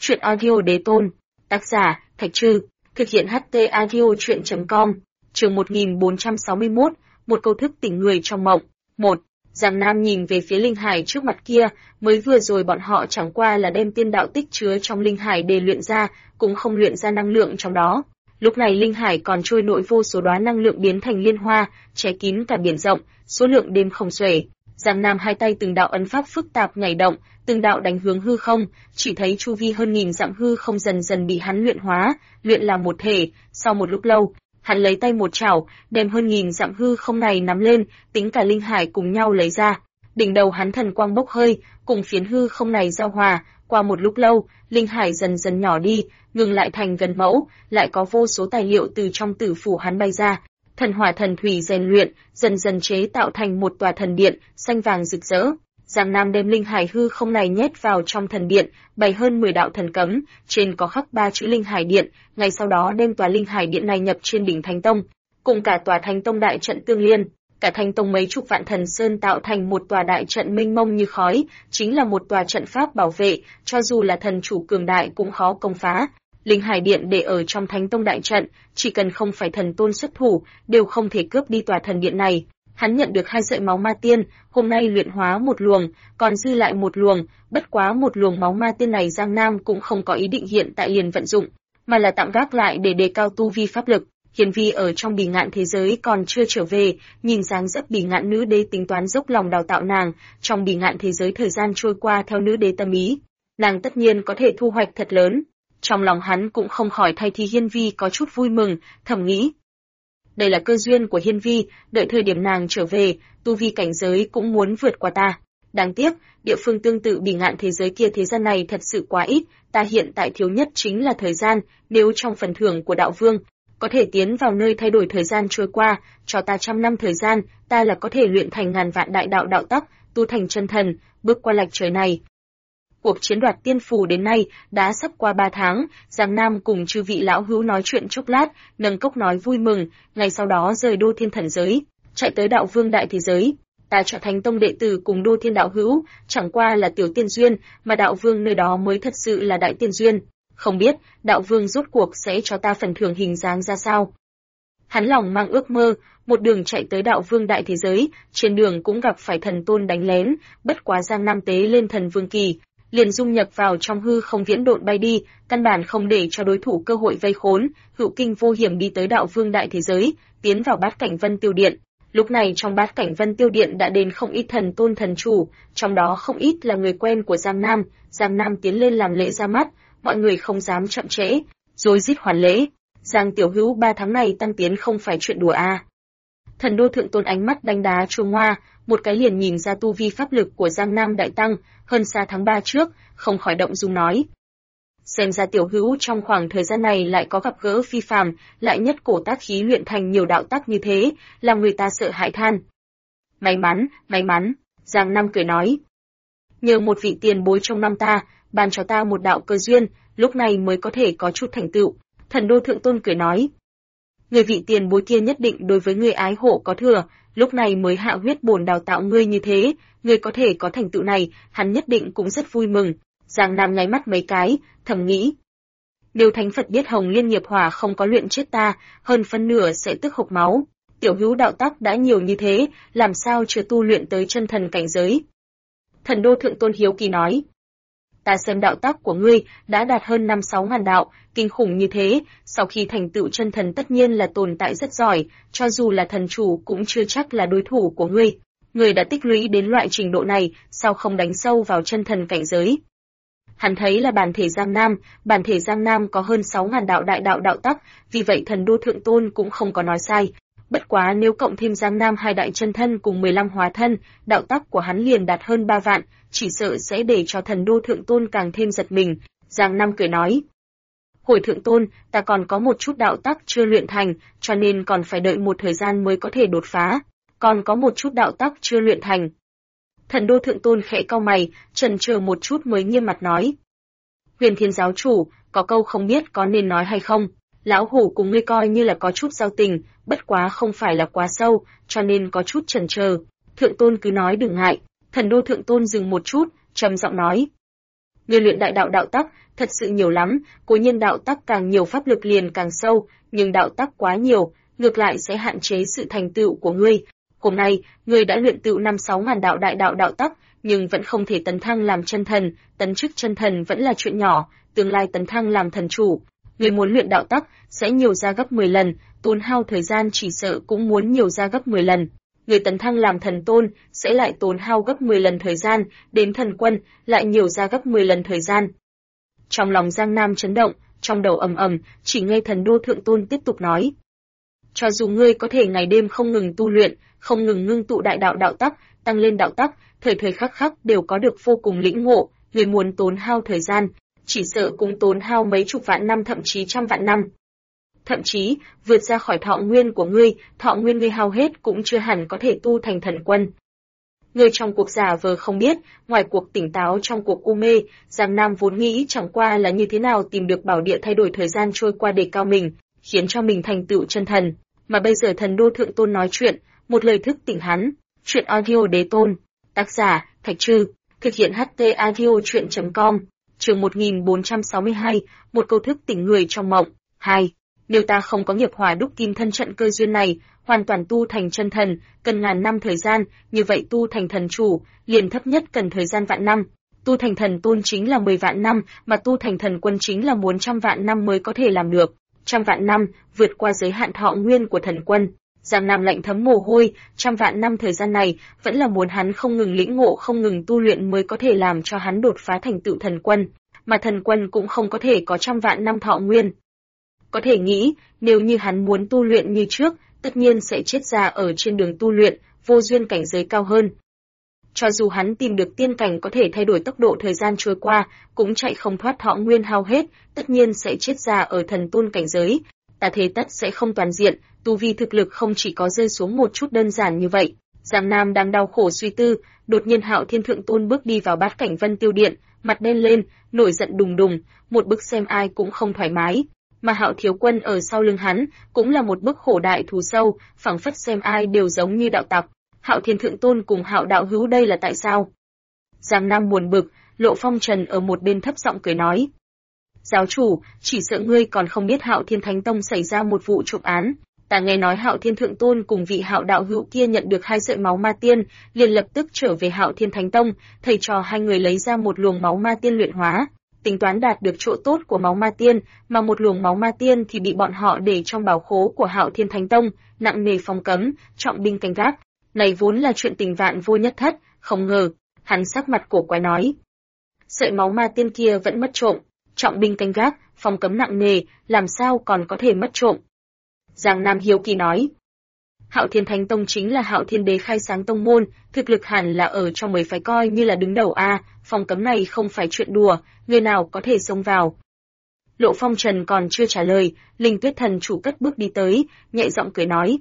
Chuyện audio đế tôn. Tác giả, Thạch Trư. Thực hiện HT audio chuyện.com. Chương 1461. Một câu thức tỉnh người trong mộng. 1. Giang Nam nhìn về phía linh hải trước mặt kia, mới vừa rồi bọn họ chẳng qua là đem tiên đạo tích chứa trong linh hải để luyện ra, cũng không luyện ra năng lượng trong đó. Lúc này linh hải còn trôi nổi vô số đóa năng lượng biến thành liên hoa, che kín cả biển rộng, số lượng đêm không xuể. Giang Nam hai tay từng đạo ấn pháp phức tạp nhảy động, từng đạo đánh hướng hư không, chỉ thấy chu vi hơn nghìn dặm hư không dần dần bị hắn luyện hóa, luyện làm một thể. Sau một lúc lâu, hắn lấy tay một chảo, đem hơn nghìn dặm hư không này nắm lên, tính cả linh hải cùng nhau lấy ra. Đỉnh đầu hắn thần quang bốc hơi, cùng phiến hư không này giao hòa. Qua một lúc lâu, linh hải dần dần nhỏ đi, ngừng lại thành gần mẫu, lại có vô số tài liệu từ trong tử phủ hắn bay ra. Thần hỏa thần thủy rèn luyện, dần dần chế tạo thành một tòa thần điện, xanh vàng rực rỡ. Giang Nam đem linh hải hư không này nhét vào trong thần điện, bày hơn 10 đạo thần cấm, trên có khắc 3 chữ linh hải điện, ngay sau đó đem tòa linh hải điện này nhập trên đỉnh Thánh Tông, cùng cả tòa Thánh Tông đại trận tương liên. Cả Thánh Tông mấy chục vạn thần sơn tạo thành một tòa đại trận mênh mông như khói, chính là một tòa trận pháp bảo vệ, cho dù là thần chủ cường đại cũng khó công phá. Linh hải điện để ở trong Thánh Tông đại trận, chỉ cần không phải thần tôn xuất thủ, đều không thể cướp đi tòa thần điện này. Hắn nhận được 2 sợi máu ma tiên, hôm nay luyện hóa một luồng, còn dư lại một luồng, bất quá một luồng máu ma tiên này Giang Nam cũng không có ý định hiện tại liền vận dụng, mà là tạm gác lại để đề cao tu vi pháp lực. Hiền Vi ở trong Bỉ Ngạn thế giới còn chưa trở về, nhìn dáng dấp Bỉ Ngạn nữ đế tính toán dốc lòng đào tạo nàng, trong Bỉ Ngạn thế giới thời gian trôi qua theo nữ đế tâm ý, nàng tất nhiên có thể thu hoạch thật lớn. Trong lòng hắn cũng không khỏi thay thì Hiên Vi có chút vui mừng, thầm nghĩ. Đây là cơ duyên của Hiên Vi, đợi thời điểm nàng trở về, tu vi cảnh giới cũng muốn vượt qua ta. Đáng tiếc, địa phương tương tự Bỉ Ngạn thế giới kia thế gian này thật sự quá ít, ta hiện tại thiếu nhất chính là thời gian, nếu trong phần thưởng của đạo vương, có thể tiến vào nơi thay đổi thời gian trôi qua, cho ta 100 năm thời gian, ta là có thể luyện thành ngàn vạn đại đạo đạo tắc, tu thành chân thần, bước qua lạch trời này. Cuộc chiến đoạt tiên phù đến nay đã sắp qua 3 tháng, Giang Nam cùng chư vị lão hữu nói chuyện chốc lát, nâng cốc nói vui mừng, ngày sau đó rời Đô Thiên thần giới, chạy tới đạo vương đại thế giới. Ta trở thành tông đệ tử cùng Đô Thiên đạo hữu, chẳng qua là tiểu tiên duyên, mà đạo vương nơi đó mới thật sự là đại tiên duyên. Không biết, đạo vương rốt cuộc sẽ cho ta phần thưởng hình dáng ra sao? Hắn lòng mang ước mơ, một đường chạy tới đạo vương đại thế giới, trên đường cũng gặp phải thần tôn đánh lén, bất quá Giang Nam tế lên thần vương kỳ, liền dung nhập vào trong hư không viễn độn bay đi, căn bản không để cho đối thủ cơ hội vây khốn, hữu kinh vô hiểm đi tới đạo vương đại thế giới, tiến vào bát cảnh Vân Tiêu Điện. Lúc này trong bát cảnh Vân Tiêu Điện đã đến không ít thần tôn thần chủ, trong đó không ít là người quen của Giang Nam. Giang Nam tiến lên làm lễ ra mắt, mọi người không dám chậm trễ, rối rít hoàn lễ. Giang tiểu hữu 3 tháng này tăng tiến không phải chuyện đùa à? Thần đô thượng tôn ánh mắt đánh đá chuông hoa, một cái liền nhìn ra tu vi pháp lực của Giang Nam đại tăng, hơn xa tháng 3 trước, không khỏi động dung nói. Xem ra tiểu hữu trong khoảng thời gian này lại có gặp gỡ phi phàm, lại nhất cổ tác khí luyện thành nhiều đạo tắc như thế, làm người ta sợ hãi than. May mắn, Giang Nam cười nói. Nhờ một vị tiền bối trong năm ta, ban cho ta một đạo cơ duyên, lúc này mới có thể có chút thành tựu. Thần đô thượng tôn cười nói. Người vị tiền bối kia nhất định đối với người ái hộ có thừa, lúc này mới hạ huyết bổn đào tạo ngươi như thế, ngươi có thể có thành tựu này, hắn nhất định cũng rất vui mừng. Giang Nam nháy mắt mấy cái, thầm nghĩ. Nếu Thánh Phật biết Hồng Liên nghiệp hỏa không có luyện chết ta, hơn phân nửa sẽ tức hộc máu. Tiểu hữu đạo tắc đã nhiều như thế, làm sao chưa tu luyện tới chân thần cảnh giới? Thần đô thượng tôn hiếu kỳ nói. Ta xem đạo tắc của ngươi đã đạt hơn 5-6 ngàn đạo, kinh khủng như thế, sau khi thành tựu chân thần tất nhiên là tồn tại rất giỏi, cho dù là thần chủ cũng chưa chắc là đối thủ của ngươi. Ngươi đã tích lũy đến loại trình độ này, sao không đánh sâu vào chân thần cảnh giới? Hắn thấy là bản thể Giang Nam có hơn 6.000 đạo đại đạo đạo tắc, vì vậy thần đô thượng tôn cũng không có nói sai. Bất quá nếu cộng thêm Giang Nam 2 đại chân thân cùng 15 hóa thân, đạo tắc của hắn liền đạt hơn 3 vạn, chỉ sợ sẽ để cho thần đô thượng tôn càng thêm giật mình. Giang Nam cười nói. Hồi thượng tôn, ta còn có một chút đạo tắc chưa luyện thành, cho nên còn phải đợi một thời gian mới có thể đột phá. Còn có một chút đạo tắc chưa luyện thành. Thần đô thượng tôn khẽ cau mày, chần chờ một chút mới nghiêm mặt nói. Huyền Thiên giáo chủ, có câu không biết có nên nói hay không. Lão hủ cùng ngươi coi như là có chút giao tình, bất quá không phải là quá sâu, cho nên có chút chần chờ. Thượng tôn cứ nói đừng ngại. Thần đô thượng tôn dừng một chút, trầm giọng nói. Người luyện đại đạo đạo tắc thật sự nhiều lắm, cố nhiên đạo tắc càng nhiều pháp lực liền càng sâu, nhưng đạo tắc quá nhiều, ngược lại sẽ hạn chế sự thành tựu của ngươi. Hôm nay, ngươi đã luyện tựu 5-6 ngàn đạo đại đạo đạo tắc, nhưng vẫn không thể tấn thăng làm chân thần, tấn chức chân thần vẫn là chuyện nhỏ, tương lai tấn thăng làm thần chủ. Ngươi muốn luyện đạo tắc sẽ nhiều ra gấp 10 lần, tốn hao thời gian chỉ sợ cũng muốn nhiều ra gấp 10 lần. Người tấn thăng làm thần tôn sẽ lại tốn hao gấp 10 lần thời gian, đến thần quân lại nhiều ra gấp 10 lần thời gian. Trong lòng Giang Nam chấn động, trong đầu ầm ầm, chỉ nghe Thần Đô Thượng Tôn tiếp tục nói: cho dù ngươi có thể ngày đêm không ngừng tu luyện, không ngừng ngưng tụ đại đạo đạo tắc, tăng lên đạo tắc, thời thời khắc khắc đều có được vô cùng lĩnh ngộ, người muốn tốn hao thời gian, chỉ sợ cũng tốn hao mấy chục vạn năm thậm chí trăm vạn năm. Thậm chí, vượt ra khỏi thọ nguyên của ngươi, thọ nguyên ngươi hao hết cũng chưa hẳn có thể tu thành thần quân. Ngươi trong cuộc giả vờ không biết, ngoài cuộc tỉnh táo trong cuộc u mê, Giang Nam vốn nghĩ chẳng qua là như thế nào tìm được bảo địa thay đổi thời gian trôi qua để cao mình, khiến cho mình thành tựu chân thần, mà bây giờ Thần Đô Thượng Tôn nói chuyện, một lời thức tỉnh hắn. Chuyện audio đế tôn, tác giả Thạch Trư, thực hiện HT audio truyện.com, chương 1462, một câu thức tỉnh người trong mộng. 2. Nếu ta không có nghiệp hỏa đúc kim thân trận cơ duyên này, hoàn toàn tu thành chân thần, cần ngàn năm thời gian, như vậy tu thành thần chủ, liền thấp nhất cần thời gian vạn năm. Tu thành thần tôn chính là 10 vạn năm, mà tu thành thần quân chính là 100 vạn năm mới có thể làm được. 100 vạn năm, vượt qua giới hạn thọ nguyên của thần quân. Giang Nam lạnh thấm mồ hôi, 100 vạn năm thời gian này, vẫn là muốn hắn không ngừng lĩnh ngộ không ngừng tu luyện mới có thể làm cho hắn đột phá thành tựu thần quân, mà thần quân cũng không có thể có 100 vạn năm thọ nguyên. Có thể nghĩ, nếu như hắn muốn tu luyện như trước, tất nhiên sẽ chết già ở trên đường tu luyện, vô duyên cảnh giới cao hơn. Cho dù hắn tìm được tiên cảnh có thể thay đổi tốc độ thời gian trôi qua, cũng chạy không thoát thọ nguyên hao hết, tất nhiên sẽ chết già ở thần tôn cảnh giới. Ta thế tất sẽ không toàn diện, tu vi thực lực không chỉ có rơi xuống một chút đơn giản như vậy. Giang Nam đang đau khổ suy tư, đột nhiên Hạo Thiên Thượng Tôn bước đi vào bát cảnh Vân Tiêu Điện, mặt đen lên, nổi giận đùng đùng, một bức xem ai cũng không thoải mái. Mà Hạo Thiếu Quân ở sau lưng hắn, cũng là một bức khổ đại thù sâu, phảng phất xem ai đều giống như đạo tặc. Hạo Thiên Thượng Tôn cùng Hạo đạo hữu đây là tại sao? Giang Nam buồn bực, Lộ Phong Trần ở một bên thấp giọng cười nói: giáo chủ, chỉ sợ ngươi còn không biết Hạo Thiên Thánh Tông xảy ra một vụ trộm án. Ta nghe nói Hạo Thiên Thượng Tôn cùng vị Hạo đạo hữu kia nhận được 2 sợi máu ma tiên, liền lập tức trở về Hạo Thiên Thánh Tông, thầy trò hai người lấy ra một luồng máu ma tiên luyện hóa, tính toán đạt được chỗ tốt của máu ma tiên, mà một luồng máu ma tiên thì bị bọn họ để trong bảo khố của Hạo Thiên Thánh Tông, nặng nề phong cấm, trọng binh canh gác. Này vốn là chuyện tình vạn vô nhất thất, không ngờ, hắn sắc mặt cổ quái nói: sợi máu ma tiên kia vẫn mất trộm, trọng binh canh gác, phong cấm nặng nề, làm sao còn có thể mất trộm? Giang Nam hiếu kỳ nói: Hạo Thiên Thánh Tông chính là Hạo Thiên Đế khai sáng tông môn, thực lực hẳn là ở trong mới phải coi như là đứng đầu a, phong cấm này không phải chuyện đùa, người nào có thể xông vào? Lộ Phong Trần còn chưa trả lời, Linh Tuyết Thần chủ cất bước đi tới, nhẹ giọng cười nói: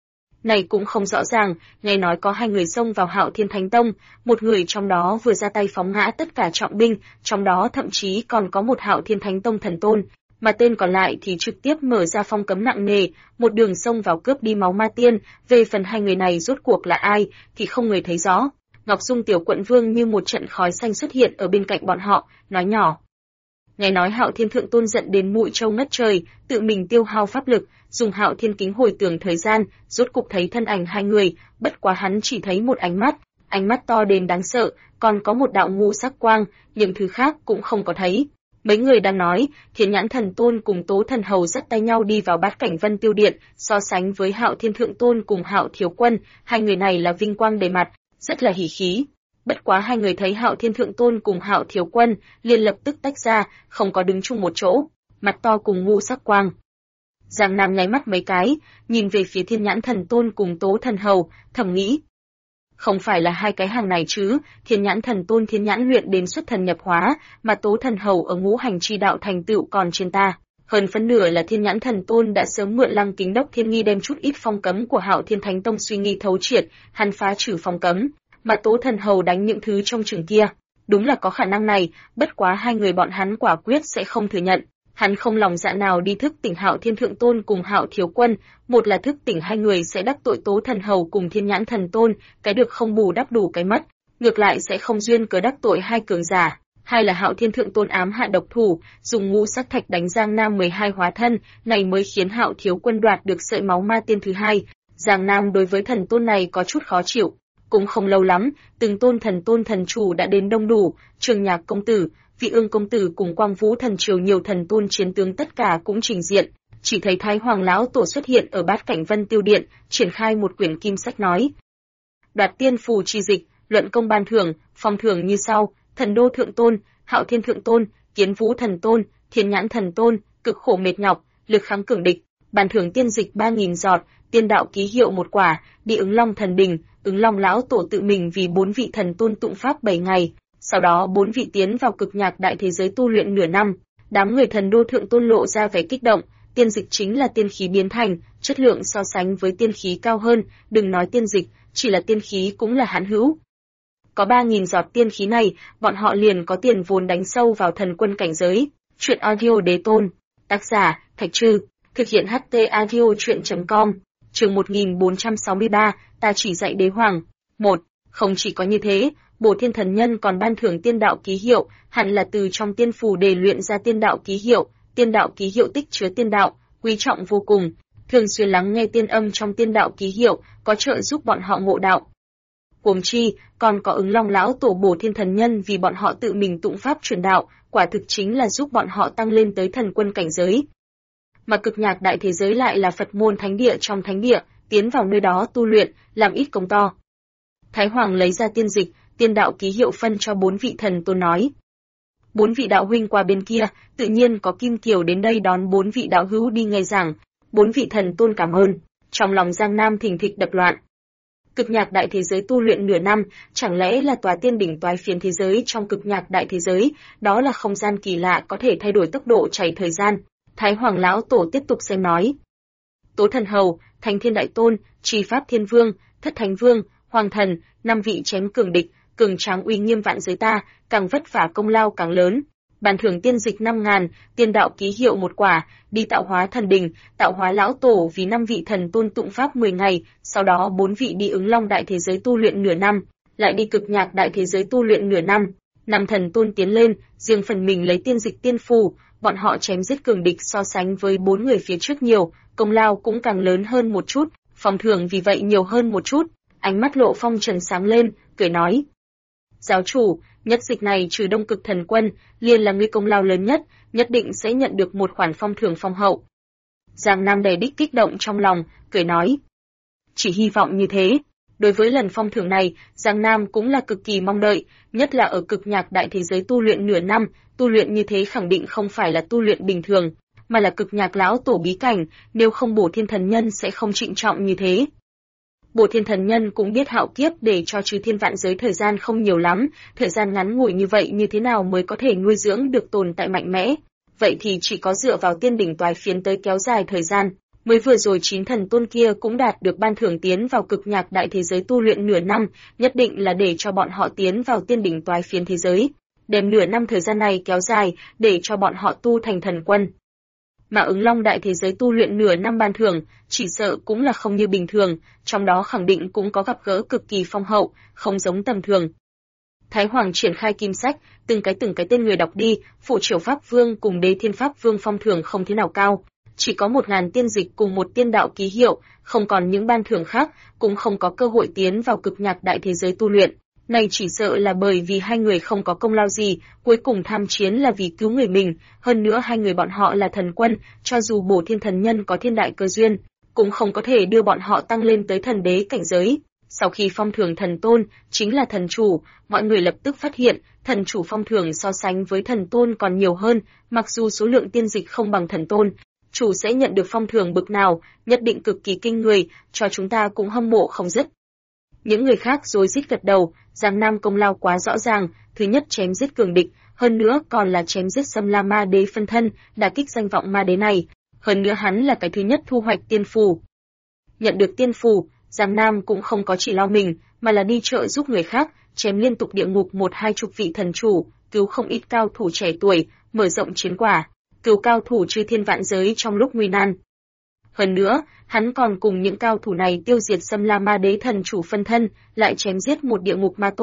này cũng không rõ ràng, nghe nói có 2 người xông vào Hạo Thiên Thánh Tông, một người trong đó vừa ra tay phóng ngã tất cả trọng binh, trong đó thậm chí còn có một Hạo Thiên Thánh Tông thần tôn, mà tên còn lại thì trực tiếp mở ra phong cấm nặng nề, một đường xông vào cướp đi máu ma tiên. Về phần 2 người này rốt cuộc là ai thì không người thấy rõ. Ngọc Dung tiểu quận vương như một trận khói xanh xuất hiện ở bên cạnh bọn họ, nói nhỏ: nghe nói Hạo Thiên Thượng Tôn giận đến mũi trâu ngất trời, tự mình tiêu hao pháp lực, dùng Hạo Thiên kính hồi tưởng thời gian, rốt cục thấy thân ảnh 2 người, bất quá hắn chỉ thấy một ánh mắt to đến đáng sợ, còn có một đạo ngũ sắc quang, những thứ khác cũng không có thấy. Mấy người đang nói, Thiên Nhãn Thần Tôn cùng Tố Thần Hầu dắt tay nhau đi vào bát cảnh Vân Tiêu Điện, so sánh với Hạo Thiên Thượng Tôn cùng Hạo Thiếu Quân, 2 người này là vinh quang đầy mặt, rất là hỉ khí. Bất quá 2 người thấy Hạo Thiên Thượng Tôn cùng Hạo Thiếu Quân, liền lập tức tách ra, không có đứng chung một chỗ, mặt to cùng ngũ sắc quang. Giang Nam nháy mắt mấy cái, nhìn về phía Thiên Nhãn Thần Tôn cùng Tố Thần Hầu, thầm nghĩ: không phải là 2 cái hàng này chứ, Thiên Nhãn Thần Tôn thiên nhãn luyện đến xuất thần nhập hóa, mà Tố Thần Hầu ở ngũ hành chi đạo thành tựu còn trên ta. Hơn phân nửa là Thiên Nhãn Thần Tôn đã sớm mượn Lăng Kính Đốc Thiên Nghi đem chút ít phong cấm của Hạo Thiên Thánh Tông suy nghi thấu triệt, hắn phá trừ phong cấm, mà Tố Thần Hầu đánh những thứ trong trường kia. Đúng là có khả năng này, bất quá 2 người bọn hắn quả quyết sẽ không thừa nhận. Hắn không lòng dạ nào đi thức tỉnh Hạo Thiên Thượng Tôn cùng Hạo Thiếu Quân, một là thức tỉnh 2 người sẽ đắc tội Tố Thần Hầu cùng Thiên Nhãn Thần Tôn, cái được không bù đắp đủ cái mất, ngược lại sẽ không duyên cớ đắc tội 2 cường giả. hai là Hạo Thiên Thượng Tôn ám hạ độc thủ, dùng ngũ sắc thạch đánh Giang Nam 12 hóa thân, này mới khiến Hạo Thiếu Quân đoạt được sợi máu ma tiên thứ hai. Giang Nam đối với thần tôn này có chút khó chịu. Cũng không lâu lắm, từng tôn thần chủ đã đến đông đủ, Trường Nhạc công tử, Vị Ương công tử cùng Quang Vũ thần triều nhiều thần tôn chiến tướng tất cả cũng trình diện. Chỉ thấy Thái Hoàng lão tổ xuất hiện ở Bát Cảnh Vân Tiêu Điện, triển khai một quyển kim sách nói: đoạt tiên phù chi dịch, luận công ban thưởng, phong thưởng như sau: Thần Đô Thượng Tôn, Hạo Thiên Thượng Tôn, Kiến Vũ Thần Tôn, Thiên Nhãn Thần Tôn, cực khổ mệt nhọc, lực kháng cường địch, ban thưởng tiên dịch 3000 giọt, tiên đạo ký hiệu một quả, đi Ứng Long Thần Đình, Ứng Long lão tổ tự mình vì 4 vị thần tôn tụng pháp 7 ngày, sau đó 4 vị tiến vào cực nhạc đại thế giới tu luyện nửa năm. Đám người Thần Đô Thượng Tôn lộ ra vẻ kích động, tiên dịch chính là tiên khí biến thành, chất lượng so sánh với tiên khí cao hơn, đừng nói tiên dịch, chỉ là tiên khí cũng là hãn hữu. Có 3000 giọt tiên khí này, bọn họ liền có tiền vốn đánh sâu vào thần quân cảnh giới. Truyện audio đế tôn, tác giả Thạch Trư, thực hiện HT audio truyện.com. Chương 1463, ta chỉ dạy đế hoàng. 1. Không chỉ có như thế, Bổ Thiên Thần Nhân còn ban thưởng tiên đạo ký hiệu, hẳn là từ trong tiên phù để luyện ra tiên đạo ký hiệu. Tiên đạo ký hiệu tích chứa tiên đạo, quý trọng vô cùng. Thường xuyên lắng nghe tiên âm trong tiên đạo ký hiệu, có trợ giúp bọn họ ngộ đạo. Huống chi, còn có Ứng Long lão tổ Bổ Thiên Thần Nhân vì bọn họ tự mình tụng pháp truyền đạo, quả thực chính là giúp bọn họ tăng lên tới thần quân cảnh giới. Mà cực nhạc đại thế giới lại là Phật môn thánh địa trong thánh địa, tiến vào nơi đó tu luyện, làm ít công to. Thái Hoàng lấy ra tiên dịch, tiên đạo ký hiệu phân cho 4 vị thần tôn nói: 4 vị đạo huynh qua bên kia, tự nhiên có Kim Kiều đến đây đón 4 vị đạo hữu đi ngay rằng. 4 vị thần tôn cảm ơn. Trong lòng Giang Nam thình thịch đập loạn. Cực nhạc đại thế giới tu luyện nửa năm, chẳng lẽ là tòa tiên đỉnh toái phiến thế giới trong cực nhạc đại thế giới, đó là không gian kỳ lạ có thể thay đổi tốc độ chảy thời gian. Thái Hoàng lão tổ tiếp tục xem nói: Tố Thần Hầu, Thánh Thiên Đại Tôn, Trì Pháp Thiên Vương, Thất Thánh Vương, Hoàng Thần, 5 vị chém cường địch, cường tráng uy nghiêm vạn giới ta, càng vất vả công lao càng lớn. Bàn thưởng tiên dịch 5000, tiên đạo ký hiệu một quả, đi tạo hóa thần đình, tạo hóa lão tổ vì 5 vị thần tôn tụng pháp 10 ngày, sau đó 4 vị đi Ứng Long đại thế giới tu luyện nửa năm, lại đi cực nhạc đại thế giới tu luyện nửa năm. 5 thần tôn tiến lên, riêng phần mình lấy tiên dịch tiên phù, bọn họ chém giết cường địch so sánh với 4 người phía trước nhiều, công lao cũng càng lớn hơn một chút, phong thưởng vì vậy nhiều hơn một chút. Ánh mắt Lộ Phong Trần sáng lên, cười nói: Giáo chủ, nhất dịch này trừ Đông Cực Thần Quân, liền là ngươi công lao lớn nhất, nhất định sẽ nhận được một khoản phong thưởng phong hậu. Giang Nam đầy đích kích động trong lòng, cười nói: Chỉ hy vọng như thế. Đối với lần phong thưởng này, Giang Nam cũng là cực kỳ mong đợi, nhất là ở cực nhạc đại thế giới tu luyện nửa năm, tu luyện như thế khẳng định không phải là tu luyện bình thường, mà là cực nhạc lão tổ bí cảnh, nếu không Bổ Thiên Thần Nhân sẽ không trịnh trọng như thế. Bổ Thiên Thần Nhân cũng biết hạo kiếp để cho trừ thiên vạn giới thời gian không nhiều lắm, thời gian ngắn ngủi như vậy như thế nào mới có thể nuôi dưỡng được tồn tại mạnh mẽ, vậy thì chỉ có dựa vào tiên đỉnh toái phiến tới kéo dài thời gian. Mới vừa rồi 9 thần tôn kia cũng đạt được ban thưởng tiến vào cực nhạc đại thế giới tu luyện nửa năm, nhất định là để cho bọn họ tiến vào tiên đỉnh toái phiến thế giới, đem nửa năm thời gian này kéo dài để cho bọn họ tu thành thần quân. Mà Ứng Long đại thế giới tu luyện nửa năm ban thưởng, chỉ sợ cũng là không như bình thường, trong đó khẳng định cũng có gặp gỡ cực kỳ phong hậu, không giống tầm thường. Thái Hoàng triển khai kim sách, từng cái tên người đọc đi, Phụ Triều Pháp Vương cùng Đế Thiên Pháp Vương phong thưởng không thế nào cao, chỉ có 1000 tiên dịch cùng một tiên đạo ký hiệu, không còn những ban thưởng khác, cũng không có cơ hội tiến vào cực nhạc đại thế giới tu luyện. Này chỉ sợ là bởi vì hai người không có công lao gì, cuối cùng tham chiến là vì cứu người mình, hơn nữa hai người bọn họ là thần quân, cho dù Bổ Thiên Thần Nhân có thiên đại cơ duyên, cũng không có thể đưa bọn họ tăng lên tới thần đế cảnh giới. Sau khi phong thưởng thần tôn, chính là thần chủ, mọi người lập tức phát hiện, thần chủ phong thưởng so sánh với thần tôn còn nhiều hơn, mặc dù số lượng tiên dịch không bằng thần tôn, chủ sẽ nhận được phong thưởng bực nào, nhất định cực kỳ kinh người, cho chúng ta cũng hâm mộ không dứt. Những người khác rối rít gật đầu, Giang Nam công lao quá rõ ràng, thứ nhất chém giết cường địch, hơn nữa còn là chém giết Xâm La Ma Đế phân thân, đả kích danh vọng ma đế này, hơn nữa hắn là cái thứ nhất thu hoạch tiên phù. Nhận được tiên phù, Giang Nam cũng không có chỉ lo mình, mà là đi trợ giúp người khác, chém liên tục địa ngục 1-20 vị thần chủ, cứu không ít cao thủ trẻ tuổi, mở rộng chiến quả, cứu cao thủ chư thiên vạn giới trong lúc nguy nan. Hơn nữa, hắn còn cùng những cao thủ này tiêu diệt Xâm La Ma Đế thần chủ phân thân, lại chém giết một địa ngục ma tôn,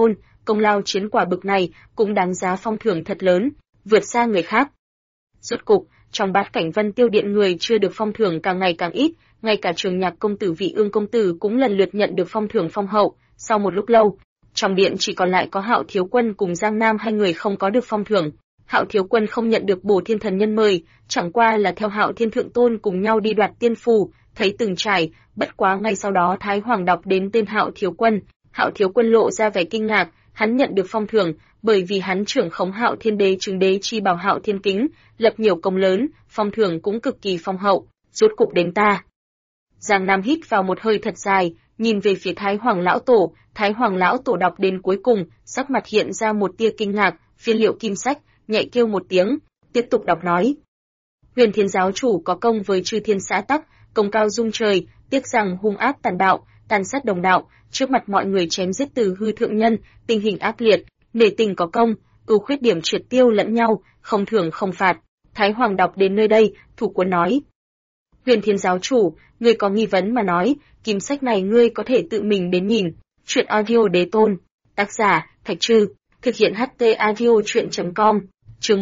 công lao chiến quả bực này cũng đáng giá phong thưởng thật lớn, vượt xa người khác. Rốt cục, trong bát cảnh Vân Tiêu Điện người chưa được phong thưởng càng ngày càng ít, ngay cả Trường Nhạc công tử Vị Ương công tử cũng lần lượt nhận được phong thưởng phong hậu. Sau một lúc lâu, trong điện chỉ còn lại có Hạo Thiếu Quân cùng Giang Nam hai người không có được phong thưởng. Hạo Thiếu Quân không nhận được Bổ Thiên Thần Nhân mời, chẳng qua là theo Hạo Thiên Thượng Tôn cùng nhau đi đoạt tiên phù, thấy từng trải, bất quá ngay sau đó Thái Hoàng đọc đến tên Hạo Thiếu Quân. Hạo Thiếu Quân lộ ra vẻ kinh ngạc, hắn nhận được phong thưởng, bởi vì hắn trưởng khống Hạo Thiên Đế Trừng Đế chi bảo Hạo Thiên Kính, lập nhiều công lớn, phong thưởng cũng cực kỳ phong hậu, rốt cục đến ta. Giang Nam hít vào một hơi thật dài, nhìn về phía Thái Hoàng lão tổ, Thái Hoàng lão tổ đọc đến cuối cùng, sắc mặt hiện ra một tia kinh ngạc, phiên liệu kim sách, nhẹ kêu một tiếng, tiếp tục đọc nói. Huyền Thiên giáo chủ có công với chư thiên xã tắc, công cao dung trời, tiếc rằng hung ác tàn bạo, tàn sát đồng đạo, trước mặt mọi người chém giết Từ Hư thượng nhân, tình hình ác liệt, nể tình có công, ưu khuyết điểm triệt tiêu lẫn nhau, không thưởng không phạt. Thái Hoàng đọc đến nơi đây, thủ quân nói: Huyền Thiên giáo chủ, ngươi có nghi vấn mà nói, kim sách này ngươi có thể tự mình đến nhìn. Truyện audio đế tôn, tác giả Thạch Trư, thực hiện HT audio truyện.com. Chương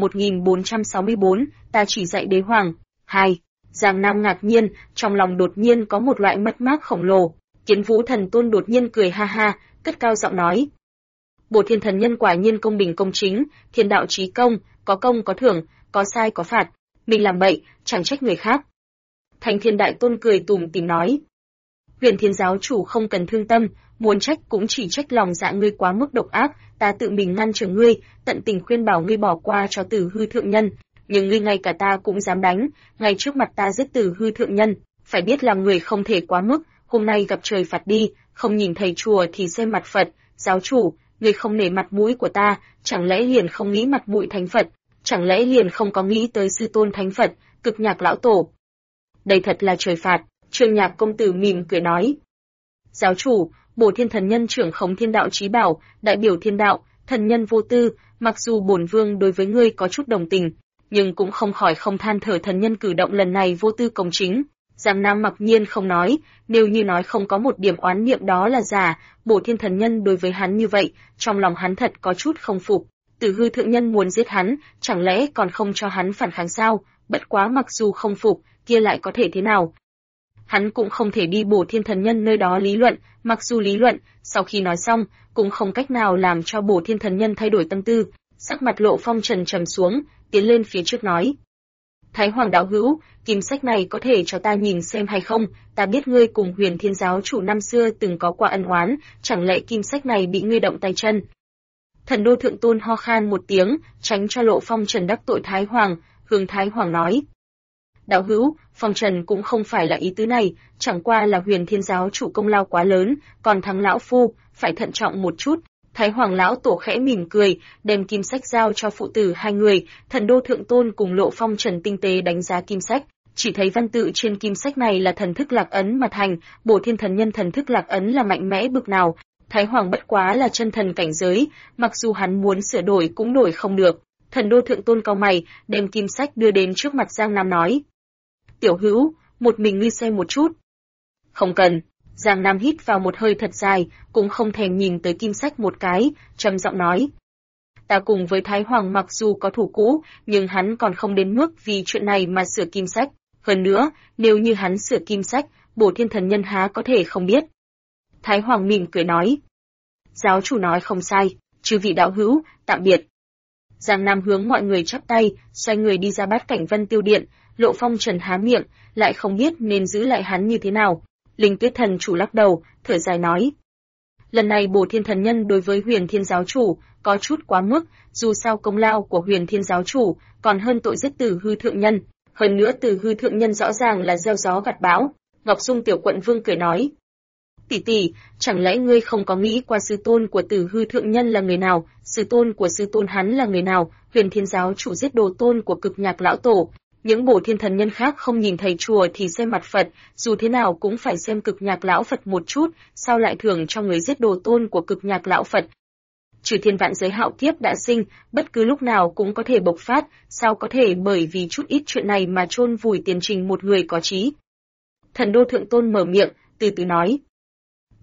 1464, ta chỉ dạy đế hoàng. 2. Giang Nam ngạc nhiên, trong lòng đột nhiên có một loại mất mát khổng lồ. Kiến Vũ Thần Tôn đột nhiên cười ha ha, cất cao giọng nói: Bổ Thiên Thần Nhân quả nhiên công bình công chính, thiên đạo chí công có thưởng, có sai có phạt, mình làm bậy, chẳng trách người khác. Thánh Thiên Đại Tôn cười tủm tỉm nói: Huyền Thiên giáo chủ không cần thương tâm, muốn trách cũng chỉ trách lòng dạ ngươi quá mức độc ác, ta tự mình ngăn trở ngươi, tận tình khuyên bảo ngươi bỏ qua cho Từ Hư thượng nhân, nhưng ngươi ngay cả ta cũng dám đánh, ngay trước mặt ta giết Từ Hư thượng nhân, phải biết làm người không thể quá mức, hôm nay gặp trời phạt đi, không nhìn thầy chùa thì xem mặt Phật. Giáo chủ, ngươi không nể mặt mũi của ta, chẳng lẽ liền không nghĩ mặt mũi thánh Phật, chẳng lẽ liền không có nghĩ tới sư tôn thánh Phật, Cực Nhạc lão tổ. Đây thật là trời phạt. Trường Nhạc công tử mỉm cười nói: Giáo chủ, Bổ Thiên Thần Nhân trưởng khống thiên đạo chí bảo, đại biểu thiên đạo, thần nhân vô tư, mặc dù bổn vương đối với ngươi có chút đồng tình, nhưng cũng không khỏi không than thở thần nhân cử động lần này vô tư công chính. Giang Nam mặc nhiên không nói, nếu như nói không có một điểm oán niệm đó là giả, Bổ Thiên Thần Nhân đối với hắn như vậy, trong lòng hắn thật có chút không phục. Từ Hư thượng nhân muốn giết hắn, chẳng lẽ còn không cho hắn phản kháng sao? Bất quá mặc dù không phục, kia lại có thể thế nào? Hắn cũng không thể đi Bổ Thiên Thần Nhân nơi đó lý luận, mặc dù lý luận, sau khi nói xong, cũng không cách nào làm cho Bổ Thiên Thần Nhân thay đổi tâm tư. Sắc mặt Lộ Phong trầm trầm xuống, tiến lên phía trước nói: Thái Hoàng đạo hữu, kim sách này có thể cho ta nhìn xem hay không? Ta biết ngươi cùng Huyền Thiên giáo chủ năm xưa từng có qua ân oán, chẳng lẽ kim sách này bị ngươi động tay chân? Thần Đô Thượng Tôn ho khan một tiếng, tránh cho Lộ Phong Trần đắc tội Thái Hoàng, hướng Thái Hoàng nói: Đạo hữu, Phong Trần cũng không phải là ý tứ này, chẳng qua là Huyền Thiên giáo chủ công lao quá lớn, còn thắng lão phu, phải thận trọng một chút. Thái Hoàng lão tổ khẽ mỉm cười, đem kim sách giao cho phụ tử hai người. Thần Đô Thượng Tôn cùng Lộ Phong Trần tinh tế đánh giá kim sách, chỉ thấy văn tự trên kim sách này là thần thức lạc ấn mà thành, Bổ Thiên Thần Nhân thần thức lạc ấn là mạnh mẽ bực nào. Thái Hoàng bất quá là chân thần cảnh giới, mặc dù hắn muốn sửa đổi cũng đổi không được. Thần Đô Thượng Tôn cau mày, đem kim sách đưa đến trước mặt Giang Nam nói: Tiểu hữu, một mình ngươi xem một chút. Không cần. Giang Nam hít vào một hơi thật dài, cũng không thèm nhìn tới kim sách một cái, trầm giọng nói: Ta cùng với Thái Hoàng mặc dù có thủ cũ, nhưng hắn còn không đến mức vì chuyện này mà sửa kim sách. Hơn nữa, nếu như hắn sửa kim sách, Bổ Thiên Thần Nhân há có thể không biết. Thái Hoàng mỉm cười nói: Giáo chủ nói không sai, chư vị đạo hữu, tạm biệt. Giang Nam hướng mọi người chắp tay, xoay người đi ra bát cảnh Vân Tiêu Điện. Lộ Phong Trần há miệng, lại không biết nên giữ lại hắn như thế nào. Linh Tuyết Thần chủ lắc đầu, thở dài nói: Lần này Bổ Thiên Thần Nhân đối với Huyền Thiên giáo chủ có chút quá mức, dù sao công lao của Huyền Thiên giáo chủ còn hơn tội giết Từ Hư thượng nhân, hơn nữa Từ Hư thượng nhân rõ ràng là gieo gió gặt bão. Ngọc Dung tiểu quận vương cười nói: Tỷ tỷ, chẳng lẽ ngươi không có nghĩ qua sư tôn của Từ Hư thượng nhân là người nào, sư tôn của sư tôn hắn là người nào? Huyền Thiên giáo chủ giết đồ tôn của Cực Nhạc lão tổ, những Bổ Thiên Thần Nhân khác không nhìn thầy chùa thì xem mặt Phật, dù thế nào cũng phải xem Cực Nhạc lão Phật một chút, sao lại thưởng cho người giết đồ tôn của Cực Nhạc lão Phật? Trừ thiên vạn giới hạo kiếp đã sinh, bất cứ lúc nào cũng có thể bộc phát, sao có thể bởi vì chút ít chuyện này mà chôn vùi tiền trình một người có trí? Thần Đô Thượng Tôn mở miệng, từ từ nói: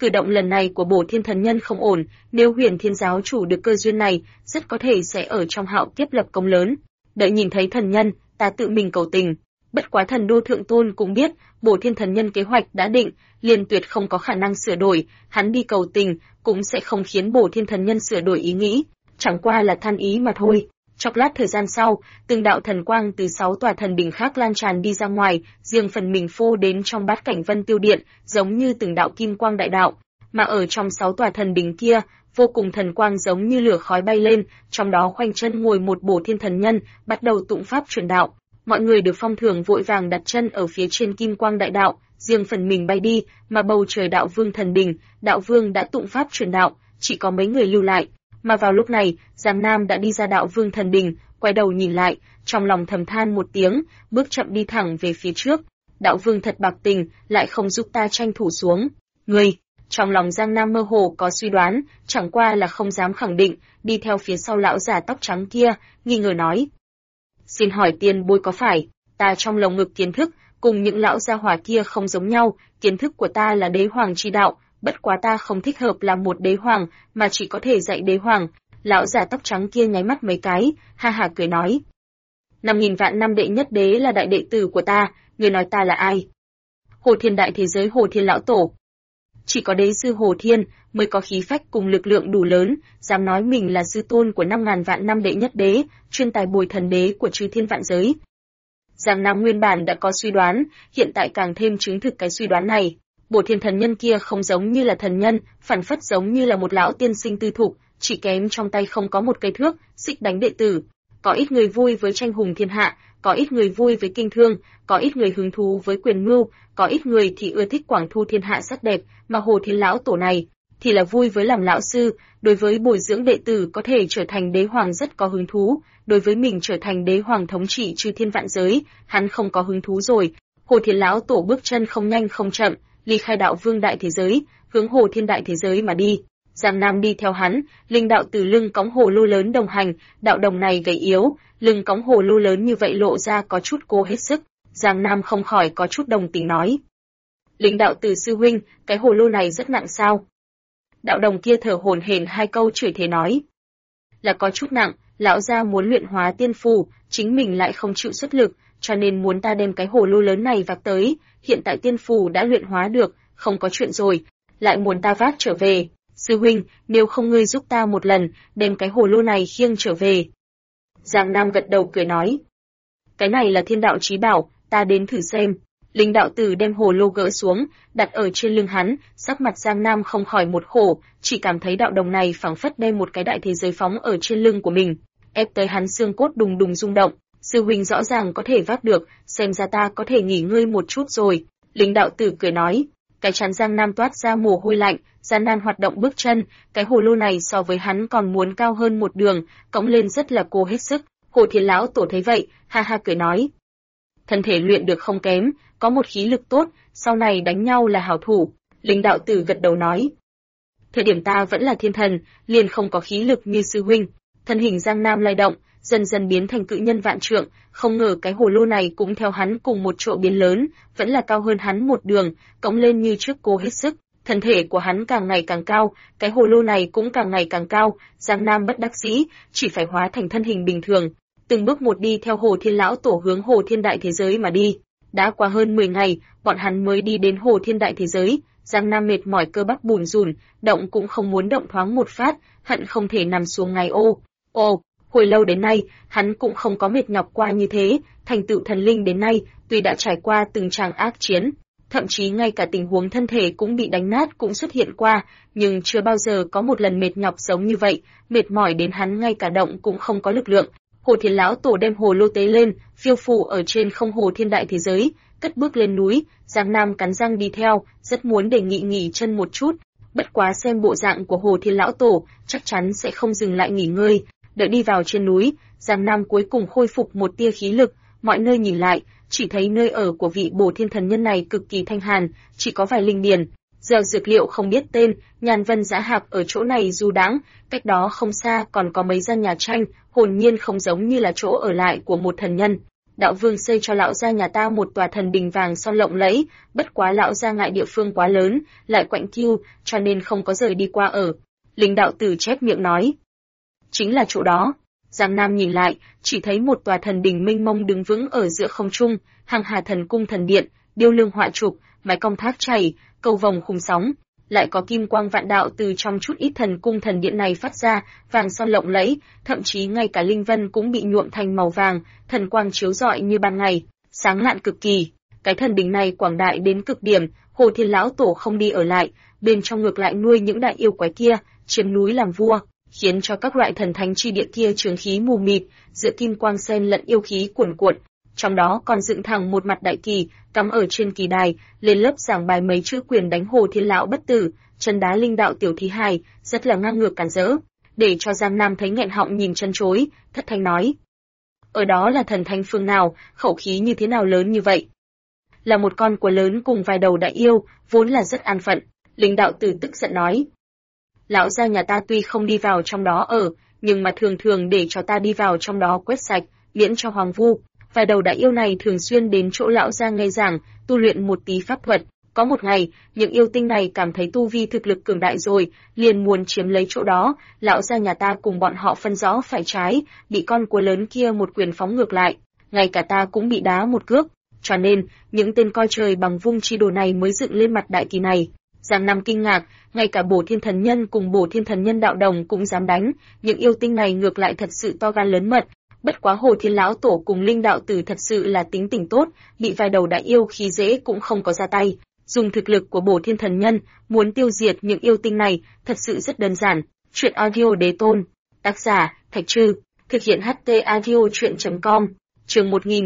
Cử động lần này của Bổ Thiên Thần Nhân không ổn, nếu Huyền Thiên giáo chủ được cơ duyên này, rất có thể sẽ ở trong Hạo Kiếp lập công lớn. Đợi nhìn thấy thần nhân, ta tự mình cầu tình. Bất quá Thần Đô Thượng Tôn cũng biết, Bổ Thiên Thần Nhân kế hoạch đã định, liền tuyệt không có khả năng sửa đổi, hắn đi cầu tình cũng sẽ không khiến Bổ Thiên Thần Nhân sửa đổi ý nghĩ, chẳng qua là than ý mà thôi. Chốc lát thời gian sau, từng đạo thần quang từ 6 tòa thần đỉnh khác lan tràn đi ra ngoài, riêng phần mình phô đến trong Bát Cảnh Vân Tiêu Điện, giống như từng đạo kim quang đại đạo, mà ở trong 6 tòa thần đỉnh kia, vô cùng thần quang giống như lửa khói bay lên, trong đó khoanh chân ngồi một Bổ Thiên Thần Nhân, bắt đầu tụng pháp truyền đạo. Mọi người được phong thưởng vội vàng đặt chân ở phía trên kim quang đại đạo, riêng phần mình bay đi, mà bầu trời đạo vương thần đỉnh, đạo vương đã tụng pháp truyền đạo, chỉ có mấy người lưu lại. Mà vào lúc này, Giang Nam đã đi ra đạo vương thần đỉnh, quay đầu nhìn lại, trong lòng thầm than một tiếng, bước chậm đi thẳng về phía trước. Đạo vương thật bạc tình, lại không giúp ta tranh thủ xuống. Ngươi, trong lòng Giang Nam mơ hồ có suy đoán, chẳng qua là không dám khẳng định, đi theo phía sau lão già tóc trắng kia, nghi ngờ nói. Xin hỏi tiền bối có phải, ta trong lồng ngực kiến thức, cùng những lão gia hỏa kia không giống nhau, kiến thức của ta là đế hoàng chi đạo, bất quá ta không thích hợp làm một đế hoàng, mà chỉ có thể dạy đế hoàng. Lão già tóc trắng kia nháy mắt mấy cái, ha ha cười nói. 5.000 vạn năm đệ nhất đế là đại đệ tử của ta, người nói ta là ai? Hồ Thiên đại thế giới Hồ Thiên lão tổ. Chỉ có đế sư Hồ Thiên mới có khí phách cùng lực lượng đủ lớn, dám nói mình là sư tôn của 5.000 vạn năm đệ nhất đế, chuyên tài bồi thần đế của chư thiên vạn giới. Giang Nam nguyên bản đã có suy đoán, hiện tại càng thêm chứng thực cái suy đoán này. Bổ Thiên Thần Nhân kia không giống như là thần nhân, phản phất giống như là một lão tiên sinh tư thục, chỉ kém trong tay không có một cây thước, xích đánh đệ tử. Có ít người vui với tranh hùng thiên hạ, có ít người vui với kinh thương, có ít người hứng thú với quyền mưu, có ít người thì ưa thích quảng thu thiên hạ sắc đẹp, mà Hồ Thiên lão tổ này thì là vui với làm lão sư, đối với bồi dưỡng đệ tử có thể trở thành đế hoàng rất có hứng thú, đối với mình trở thành đế hoàng thống trị chư thiên vạn giới, hắn không có hứng thú rồi. Hồ Thiên lão tổ bước chân không nhanh không chậm, ly khai đạo vương đại thế giới, hướng Hồ Thiên đại thế giới mà đi. Giang Nam đi theo hắn, linh đạo từ lưng cõng hồ lô lớn đồng hành, đạo đồng này gầy yếu, lưng cõng hồ lô lớn như vậy lộ ra có chút cố hết sức. Giang Nam không khỏi có chút đồng tình nói. Linh đạo từ sư huynh, cái hồ lô này rất nặng sao? Đạo đồng kia thở hổn hển hai câu chửi thế nói. Là có chút nặng, lão gia muốn luyện hóa tiên phù, chính mình lại không chịu xuất lực, cho nên muốn ta đem cái hồ lô lớn này vác tới, hiện tại tiên phù đã luyện hóa được, không có chuyện rồi, lại muốn ta vác trở về. Sư huynh, nếu không ngươi giúp ta một lần, đem cái hồ lô này khiêng trở về. Giang Nam gật đầu cười nói. Cái này là thiên đạo chí bảo, ta đến thử xem. Linh đạo tử đem hồ lô gỡ xuống, đặt ở trên lưng hắn, sắc mặt Giang Nam không khỏi một khổ, chỉ cảm thấy đạo đồng này phảng phất đem một cái đại thế giới phóng ở trên lưng của mình, ép tới hắn xương cốt đùng đùng rung động. Sư huynh rõ ràng có thể vác được, xem ra ta có thể nghỉ ngơi một chút rồi. Linh đạo tử cười nói. Cái chán Giang Nam toát ra mồ hôi lạnh, gian nan hoạt động bước chân, cái hồ lô này so với hắn còn muốn cao hơn một đường, cõng lên rất là cố hết sức. Hồ Thiên lão tổ thấy vậy, ha ha cười nói. Thân thể luyện được không kém, có một khí lực tốt, sau này đánh nhau là hảo thủ. Linh đạo tử gật đầu nói. Thời điểm ta vẫn là thiên thần, liền không có khí lực như sư huynh. Thân hình Giang Nam lay động, dần dần biến thành cự nhân vạn trượng, không ngờ cái hồ lô này cũng theo hắn cùng một chỗ biến lớn, vẫn là cao hơn hắn một đường, cõng lên như trước cố hết sức. Thân thể của hắn càng ngày càng cao, cái hồ lô này cũng càng ngày càng cao, Giang Nam bất đắc dĩ, chỉ phải hóa thành thân hình bình thường, từng bước một đi theo Hồ Thiên lão tổ hướng Hồ Thiên đại thế giới mà đi. Đã qua hơn 10 ngày, bọn hắn mới đi đến Hồ Thiên đại thế giới, Giang Nam mệt mỏi cơ bắp bùn rùn, động cũng không muốn động thoáng một phát, hận không thể nằm xuống ngay hồi lâu đến nay, hắn cũng không có mệt nhọc qua như thế, thành tựu thần linh đến nay, tuy đã trải qua từng tràng ác chiến, thậm chí ngay cả tình huống thân thể cũng bị đánh nát cũng xuất hiện qua, nhưng chưa bao giờ có một lần mệt nhọc giống như vậy, mệt mỏi đến hắn ngay cả động cũng không có lực lượng. Hồ Thiên lão tổ đem hồ lô tế lên, phiêu phù ở trên không Hồ Thiên đại thế giới, cất bước lên núi, Giang Nam cắn răng đi theo, rất muốn để nghỉ chân một chút, bất quá xem bộ dạng của Hồ Thiên lão tổ, chắc chắn sẽ không dừng lại nghỉ ngơi. Đợi đi vào trên núi, Giang Nam cuối cùng khôi phục một tia khí lực, mọi nơi nhìn lại, chỉ thấy nơi ở của vị Bổ Thiên thần nhân này cực kỳ thanh hàn, chỉ có vài linh điền, gieo dược liệu không biết tên, nhàn vân dã hạp ở chỗ này du đãng, cách đó không xa còn có mấy gian nhà tranh, hồn nhiên không giống như là chỗ ở lại của một thần nhân. đạo vương xây cho lão gia nhà ta một tòa thần đình vàng son lộng lẫy, bất quá lão gia ngại địa phương quá lớn, lại quạnh kiêu, cho nên không có rời đi qua ở. Linh đạo tử chép miệng nói. Chính là chỗ đó. Giang Nam nhìn lại, chỉ thấy một tòa thần đình mênh mông đứng vững ở giữa không trung, Hằng Hà Thần Cung thần điện, điêu lương họa trục, mái cong thác chảy, cầu vồng khung sóng, lại có kim quang vạn đạo từ trong chút ít thần cung thần điện này phát ra, vàng son lộng lẫy, thậm chí ngay cả linh vân cũng bị nhuộm thành màu vàng, thần quang chiếu rọi như ban ngày, sáng lạn cực kỳ. Cái thần đình này quảng đại đến cực điểm, Hồ Thiên lão tổ không đi ở lại, bên trong ngược lại nuôi những đại yêu quái kia, chiếm núi làm vua, khiến cho các loại thần thánh chi địa kia trường khí mù mịt, giữa kim quang xen lẫn yêu khí cuồn cuộn. Trong đó còn dựng thẳng một mặt đại kỳ, cắm ở trên kỳ đài, lên lớp giảng bài mấy chữ quyền đánh Hồ Thiên lão bất tử, chân đá linh đạo tiểu thí hài, rất là ngang ngược cản rỡ, để cho Giang Nam thấy nghẹn họng nhìn chân chối, thất thanh nói: ở đó là thần thánh phương nào, khẩu khí như thế nào lớn như vậy? Là một con cua lớn cùng vài đầu đại yêu, vốn là rất an phận. Linh đạo tử tức giận nói: lão gia nhà ta tuy không đi vào trong đó ở, nhưng mà thường thường để cho ta đi vào trong đó quét sạch, miễn cho hoàng vu. Vài đầu đại yêu này thường xuyên đến chỗ lão gia nghe giảng, tu luyện một tí pháp thuật. Có một ngày, những yêu tinh này cảm thấy tu vi thực lực cường đại rồi, liền muốn chiếm lấy chỗ đó. Lão gia nhà ta cùng bọn họ phân rõ phải trái, bị con cua lớn kia một quyền phóng ngược lại, ngay cả ta cũng bị đá một cước. Cho nên, những tên coi trời bằng vung chi đồ này mới dựng lên mặt đại kỳ này. Giang Nam kinh ngạc, ngay cả Bổ Thiên Thần Nhân cùng Bổ Thiên Thần Nhân đạo đồng cũng dám đánh, những yêu tinh này ngược lại thật sự to gan lớn mật. Bất quá Hồ Thiên lão tổ cùng Linh đạo tử thật sự là tính tình tốt, bị vài đầu đại yêu khi dễ cũng không có ra tay. Dùng thực lực của Bổ Thiên Thần Nhân, muốn tiêu diệt những yêu tinh này, thật sự rất đơn giản. Truyện audio đế tôn. Tác giả, Thạch Trư. Thực hiện HT audio truyện.com. Chương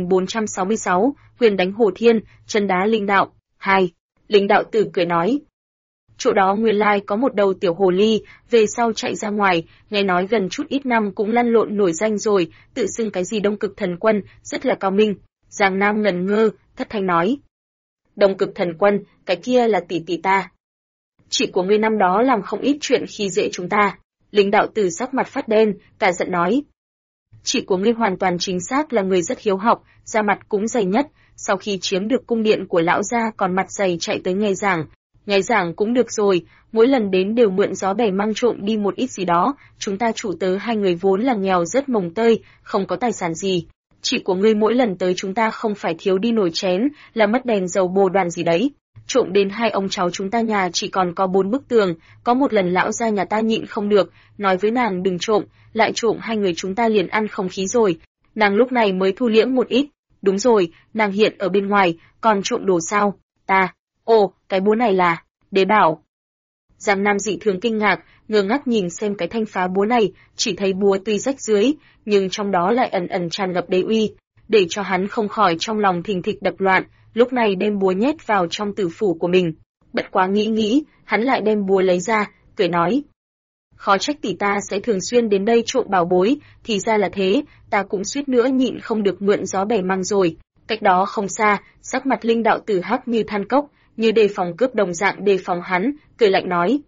1466, quyền đánh Hồ Thiên, chân đá linh đạo. 2. Linh đạo tử cười nói: chỗ đó nguyên lai có một đầu tiểu hồ ly, về sau chạy ra ngoài, nghe nói gần chút ít năm cũng lăn lộn nổi danh rồi, tự xưng cái gì Đông Cực Thần Quân, rất là cao minh. Giang Nam ngẩn ngơ, thất thanh nói: Đông Cực Thần Quân, cái kia là tỷ tỷ ta. Chị của ngươi năm đó làm không ít chuyện khi dễ chúng ta. Linh đạo tử sắc mặt phát đen, cả giận nói: chị của ngươi hoàn toàn chính xác là người rất hiếu học, da mặt cũng dày nhất, sau khi chiếm được cung điện của lão gia còn mặt dày chạy tới nghe giảng. Nghe giảng cũng được rồi, mỗi lần đến đều mượn gió bẻ măng trộm đi một ít gì đó, chúng ta chủ tớ hai người vốn là nghèo rất mồng tơi, không có tài sản gì. Chị của ngươi mỗi lần tới chúng ta không phải thiếu đi nồi chén, là mất đèn dầu bồ đoàn gì đấy. Trộm đến hai ông cháu chúng ta nhà chỉ còn có 4 bức tường, có một lần lão gia nhà ta nhịn không được, nói với nàng đừng trộm, lại trộm hai người chúng ta liền ăn không khí rồi. Nàng lúc này mới thu liễm một ít. Đúng rồi, nàng hiện ở bên ngoài, còn trộm đồ sao? Ta. Ồ, cái búa này là đế bảo. Giang Nam dị thường kinh ngạc, ngơ ngác nhìn xem cái thanh phá búa này, chỉ thấy búa tuy rách dưới, nhưng trong đó lại ẩn ẩn tràn ngập đế uy, để cho hắn không khỏi trong lòng thình thịch đập loạn, lúc này đem búa nhét vào trong tử phủ của mình. Bất quá nghĩ, hắn lại đem búa lấy ra, cười nói: khó trách tỷ ta sẽ thường xuyên đến đây trộm bảo bối, thì ra là thế, ta cũng suýt nữa nhịn không được mượn gió bẻ măng rồi. Cách đó không xa, sắc mặt Linh đạo tử hắc như than cốc, như đề phòng cướp đồng dạng đề phòng hắn, cười lạnh nói: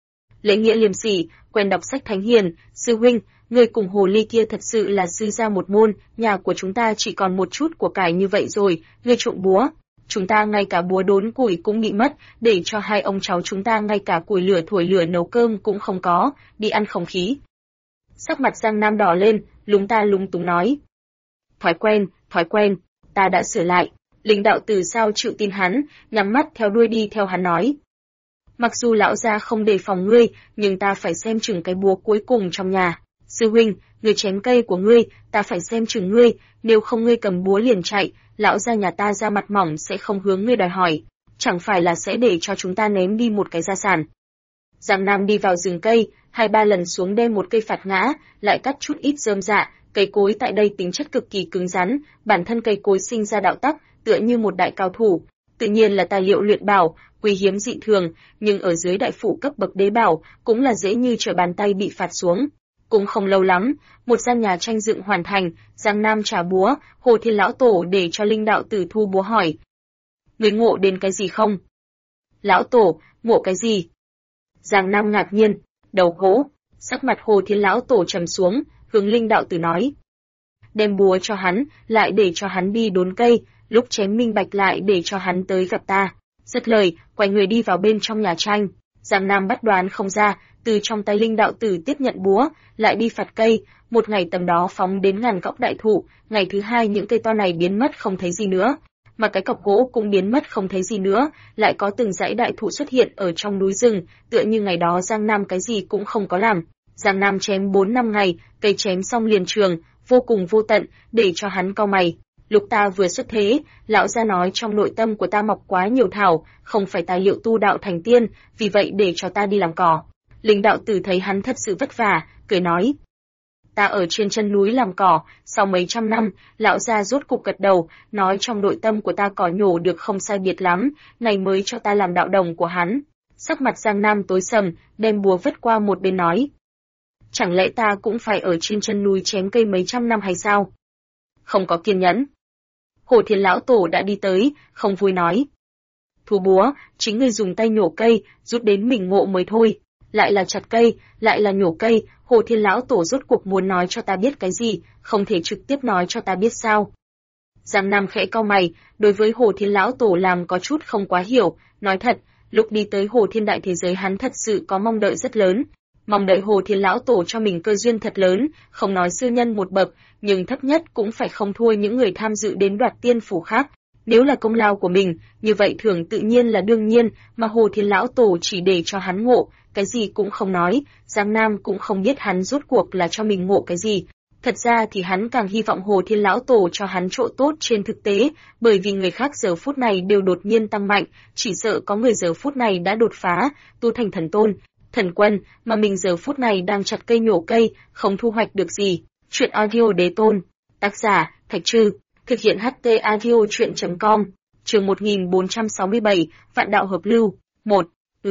lễ nghĩa liêm sỉ, quen đọc sách thánh hiền, sư huynh, người cùng hồ ly kia thật sự là sư gia một môn, nhà của chúng ta chỉ còn một chút của cải như vậy rồi, ngươi trộm búa. Chúng ta ngay cả búa đốn củi cũng bị mất, để cho hai ông cháu chúng ta ngay cả củi lửa thổi lửa nấu cơm cũng không có, đi ăn không khí. Sắc mặt Giang Nam đỏ lên, lúng túng nói: thói quen, ta đã sửa lại. Linh đạo tử sao chịu tin hắn, nhắm mắt theo đuôi đi theo hắn nói: mặc dù lão gia không đề phòng ngươi, nhưng ta phải xem chừng cái búa cuối cùng trong nhà. Sư huynh, người chém cây của ngươi, ta phải xem chừng ngươi, nếu không ngươi cầm búa liền chạy, lão gia nhà ta ra mặt mỏng sẽ không hướng ngươi đòi hỏi, chẳng phải là sẽ để cho chúng ta ném đi một cái gia sản. Giang Nam đi vào rừng cây, 2-3 lần xuống đem một cây phạt ngã, lại cắt chút ít rơm rạ, cây cối tại đây tính chất cực kỳ cứng rắn, bản thân cây cối sinh ra đạo tắc, tựa như một đại cao thủ, tự nhiên là tài liệu luyện bảo, quý hiếm dị thường, nhưng ở dưới đại phụ cấp bậc đế bảo, cũng là dễ như trở bàn tay bị phạt xuống. Cũng không lâu lắm, một gian nhà tranh dựng hoàn thành, Giang Nam trả búa, Hồ Thiên lão tổ để cho Linh đạo tử thu búa hỏi: người ngộ đến cái gì không? Lão tổ, ngộ cái gì? Giang Nam ngạc nhiên, đầu gỗ, sắc mặt Hồ Thiên lão tổ trầm xuống, hướng Linh đạo tử nói: đem búa cho hắn, lại để cho hắn đi đốn cây, lúc chém minh bạch lại để cho hắn tới gặp ta. Dứt lời, quay người đi vào bên trong nhà tranh. Giang Nam bắt đoán không ra, từ trong tay Linh đạo tử tiếp nhận búa, lại đi phạt cây, một ngày tầm đó phóng đến ngàn gốc đại thụ, ngày thứ hai những cây to này biến mất không thấy gì nữa, mà cái cọc gỗ cũng biến mất không thấy gì nữa, lại có từng dãy đại thụ xuất hiện ở trong núi rừng, tựa như ngày đó Giang Nam cái gì cũng không có làm. Giang Nam chém 4 năm ngày, cây chém xong liền trường, vô cùng vô tận, để cho hắn cau mày. Lúc ta vừa xuất thế, lão gia nói trong nội tâm của ta mọc quá nhiều thảo, không phải tài liệu tu đạo thành tiên, vì vậy để cho ta đi làm cỏ. Linh đạo tử thấy hắn thật sự vất vả, cười nói: ta ở trên chân núi làm cỏ, sau mấy trăm năm, lão gia rốt cục gật đầu, nói trong nội tâm của ta cỏ nhổ được không sai biệt lắm, này mới cho ta làm đạo đồng của hắn. Sắc mặt Giang Nam tối sầm, đem búa vứt qua một bên nói: chẳng lẽ ta cũng phải ở trên chân núi chém cây mấy trăm năm hay sao? Không có kiên nhẫn. Hồ Thiên lão tổ đã đi tới, không vui nói: thu búa, chính ngươi dùng tay nhổ cây, rút đến mình ngộ mới thôi. Lại là chặt cây, lại là nhổ cây, Hồ Thiên lão tổ rốt cuộc muốn nói cho ta biết cái gì, không thể trực tiếp nói cho ta biết sao? Giang Nam khẽ cau mày, đối với Hồ Thiên lão tổ làm có chút không quá hiểu, nói thật, lúc đi tới Hồ Thiên đại thế giới hắn thật sự có mong đợi rất lớn, mong đợi Hồ Thiên lão tổ cho mình cơ duyên thật lớn, không nói sư nhân một bậc, nhưng thấp nhất cũng phải không thua những người tham dự đến đoạt tiên phủ khác. Nếu là công lao của mình, như vậy thưởng tự nhiên là đương nhiên, mà Hồ Thiên lão tổ chỉ để cho hắn ngộ, cái gì cũng không nói, Giang Nam cũng không biết hắn rốt cuộc là cho mình ngộ cái gì. Thật ra thì hắn càng hy vọng Hồ Thiên lão tổ cho hắn chỗ tốt trên thực tế, bởi vì người khác giờ phút này đều đột nhiên tăng mạnh, chỉ sợ có người giờ phút này đã đột phá, tu thành thần tôn, thần quân, mà mình giờ phút này đang chặt cây nhổ cây, không thu hoạch được gì. Chuyện audio đế tôn, tác giả Thạch Trư, thực hiện HT audio truyện.com, chương 1467, Vạn đạo hợp lưu, 1.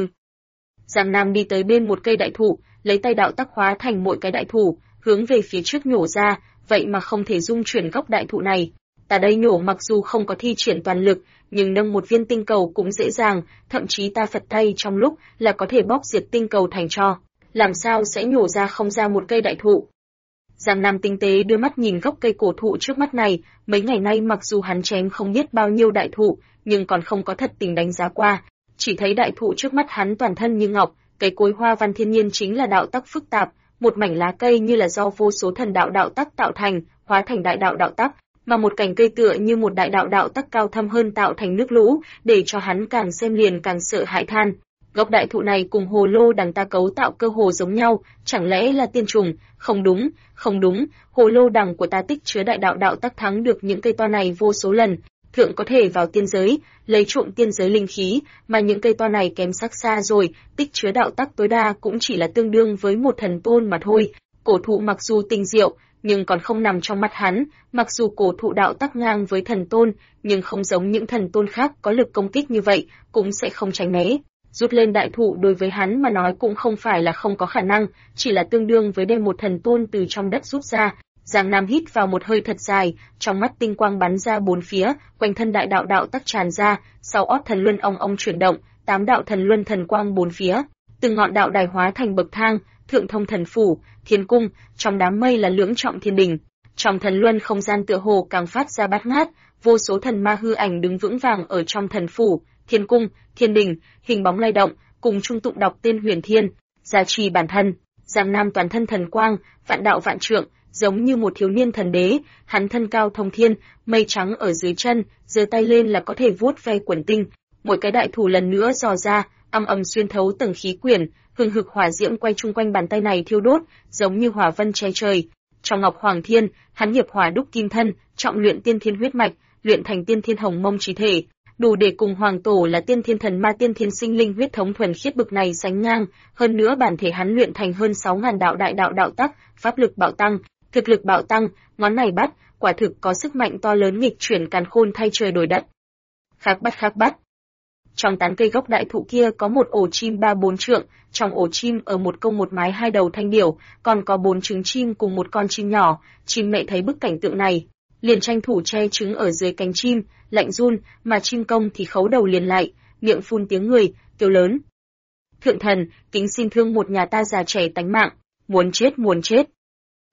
Giang Nam đi tới bên một cây đại thụ, lấy tay đạo tắc hóa thành mỗi cái đại thụ, hướng về phía trước nhổ ra, vậy mà không thể dung chuyển gốc đại thụ này. Ta đây nhổ mặc dù không có thi triển toàn lực, nhưng nâng một viên tinh cầu cũng dễ dàng, thậm chí ta phật tay trong lúc là có thể bóc diệt tinh cầu thành tro. Làm sao sẽ nhổ ra không ra một cây đại thụ? Giang Nam tinh tế đưa mắt nhìn gốc cây cổ thụ trước mắt này, mấy ngày nay mặc dù hắn chém không biết bao nhiêu đại thụ, nhưng còn không có thật tình đánh giá qua. Chỉ thấy đại thụ trước mắt hắn toàn thân như ngọc, cây cối hoa văn thiên nhiên chính là đạo tắc phức tạp, một mảnh lá cây như là do vô số thần đạo đạo tắc tạo thành, hóa thành đại đạo đạo tắc, mà một cành cây tựa như một đại đạo đạo tắc cao thâm hơn tạo thành nước lũ, để cho hắn càng xem liền càng sợ hãi than. Gốc đại thụ này cùng hồ lô đằng ta cấu tạo cơ hồ giống nhau, chẳng lẽ là tiên trùng? Không đúng, không đúng, hồ lô đằng của ta tích chứa đại đạo đạo tắc thắng được những cây to này vô số lần. Thượng có thể vào tiên giới, lấy trộm tiên giới linh khí, mà những cây to này kém sắc xa rồi, tích chứa đạo tắc tối đa cũng chỉ là tương đương với một thần tôn mà thôi. Cổ thụ mặc dù tinh diệu, nhưng còn không nằm trong mắt hắn, mặc dù cổ thụ đạo tắc ngang với thần tôn, nhưng không giống những thần tôn khác có lực công kích như vậy, cũng sẽ không tránh né. Rút lên đại thụ đối với hắn mà nói cũng không phải là không có khả năng, chỉ là tương đương với đem một thần tôn từ trong đất rút ra. Giang Nam hít vào một hơi thật dài, trong mắt tinh quang bắn ra bốn phía, quanh thân đại đạo đạo tắc tràn ra, sau ót thần luân ong ong chuyển động, 8 đạo thần luân thần quang bốn phía, từng ngọn đạo đài hóa thành bậc thang, thượng thông thần phủ, thiên cung, trong đám mây là lưỡng trọng thiên đình. Trong thần luân không gian tựa hồ càng phát ra bát ngát, vô số thần ma hư ảnh đứng vững vàng ở trong thần phủ, thiên cung, thiên đình, hình bóng lay động, cùng trung tụng đọc tên huyền thiên, gia trì bản thân. Giang Nam toàn thân thần quang, vạn đạo vạn trượng, giống như một thiếu niên thần đế, hắn thân cao thông thiên, mây trắng ở dưới chân, giơ tay lên là có thể vuốt ve quần tinh. Mỗi cái đại thủ lần nữa dò ra, âm ầm xuyên thấu tầng khí quyển, hừng hực hỏa diễm quay chung quanh bàn tay này thiêu đốt, giống như hỏa vân che trời. Trong Ngọc Hoàng Thiên, hắn nghiệp hỏa đúc kim thân, trọng luyện tiên thiên huyết mạch, luyện thành tiên thiên hồng mông chí thể, đủ để cùng hoàng tổ là tiên thiên thần ma tiên thiên sinh linh huyết thống thuần khiết bực này sánh ngang. Hơn nữa bản thể hắn luyện thành hơn 6.000 đạo đại đạo đạo tắc, pháp lực bạo tăng, thực lực bạo tăng, ngón này bắt, quả thực có sức mạnh to lớn nghịch chuyển càn khôn thay trời đổi đất. Khác bắt. Trong tán cây gốc đại thụ kia có một ổ chim 3-4 trượng, trong ổ chim ở một công một mái 2 đầu thanh điểu, còn có 4 trứng chim cùng một con chim nhỏ. Chim mẹ thấy bức cảnh tượng này, liền tranh thủ che trứng ở dưới cánh chim, lạnh run, mà chim công thì khấu đầu liền lại, miệng phun tiếng người, kêu lớn: "Thượng thần, kính xin thương một nhà ta già trẻ tánh mạng, muốn chết."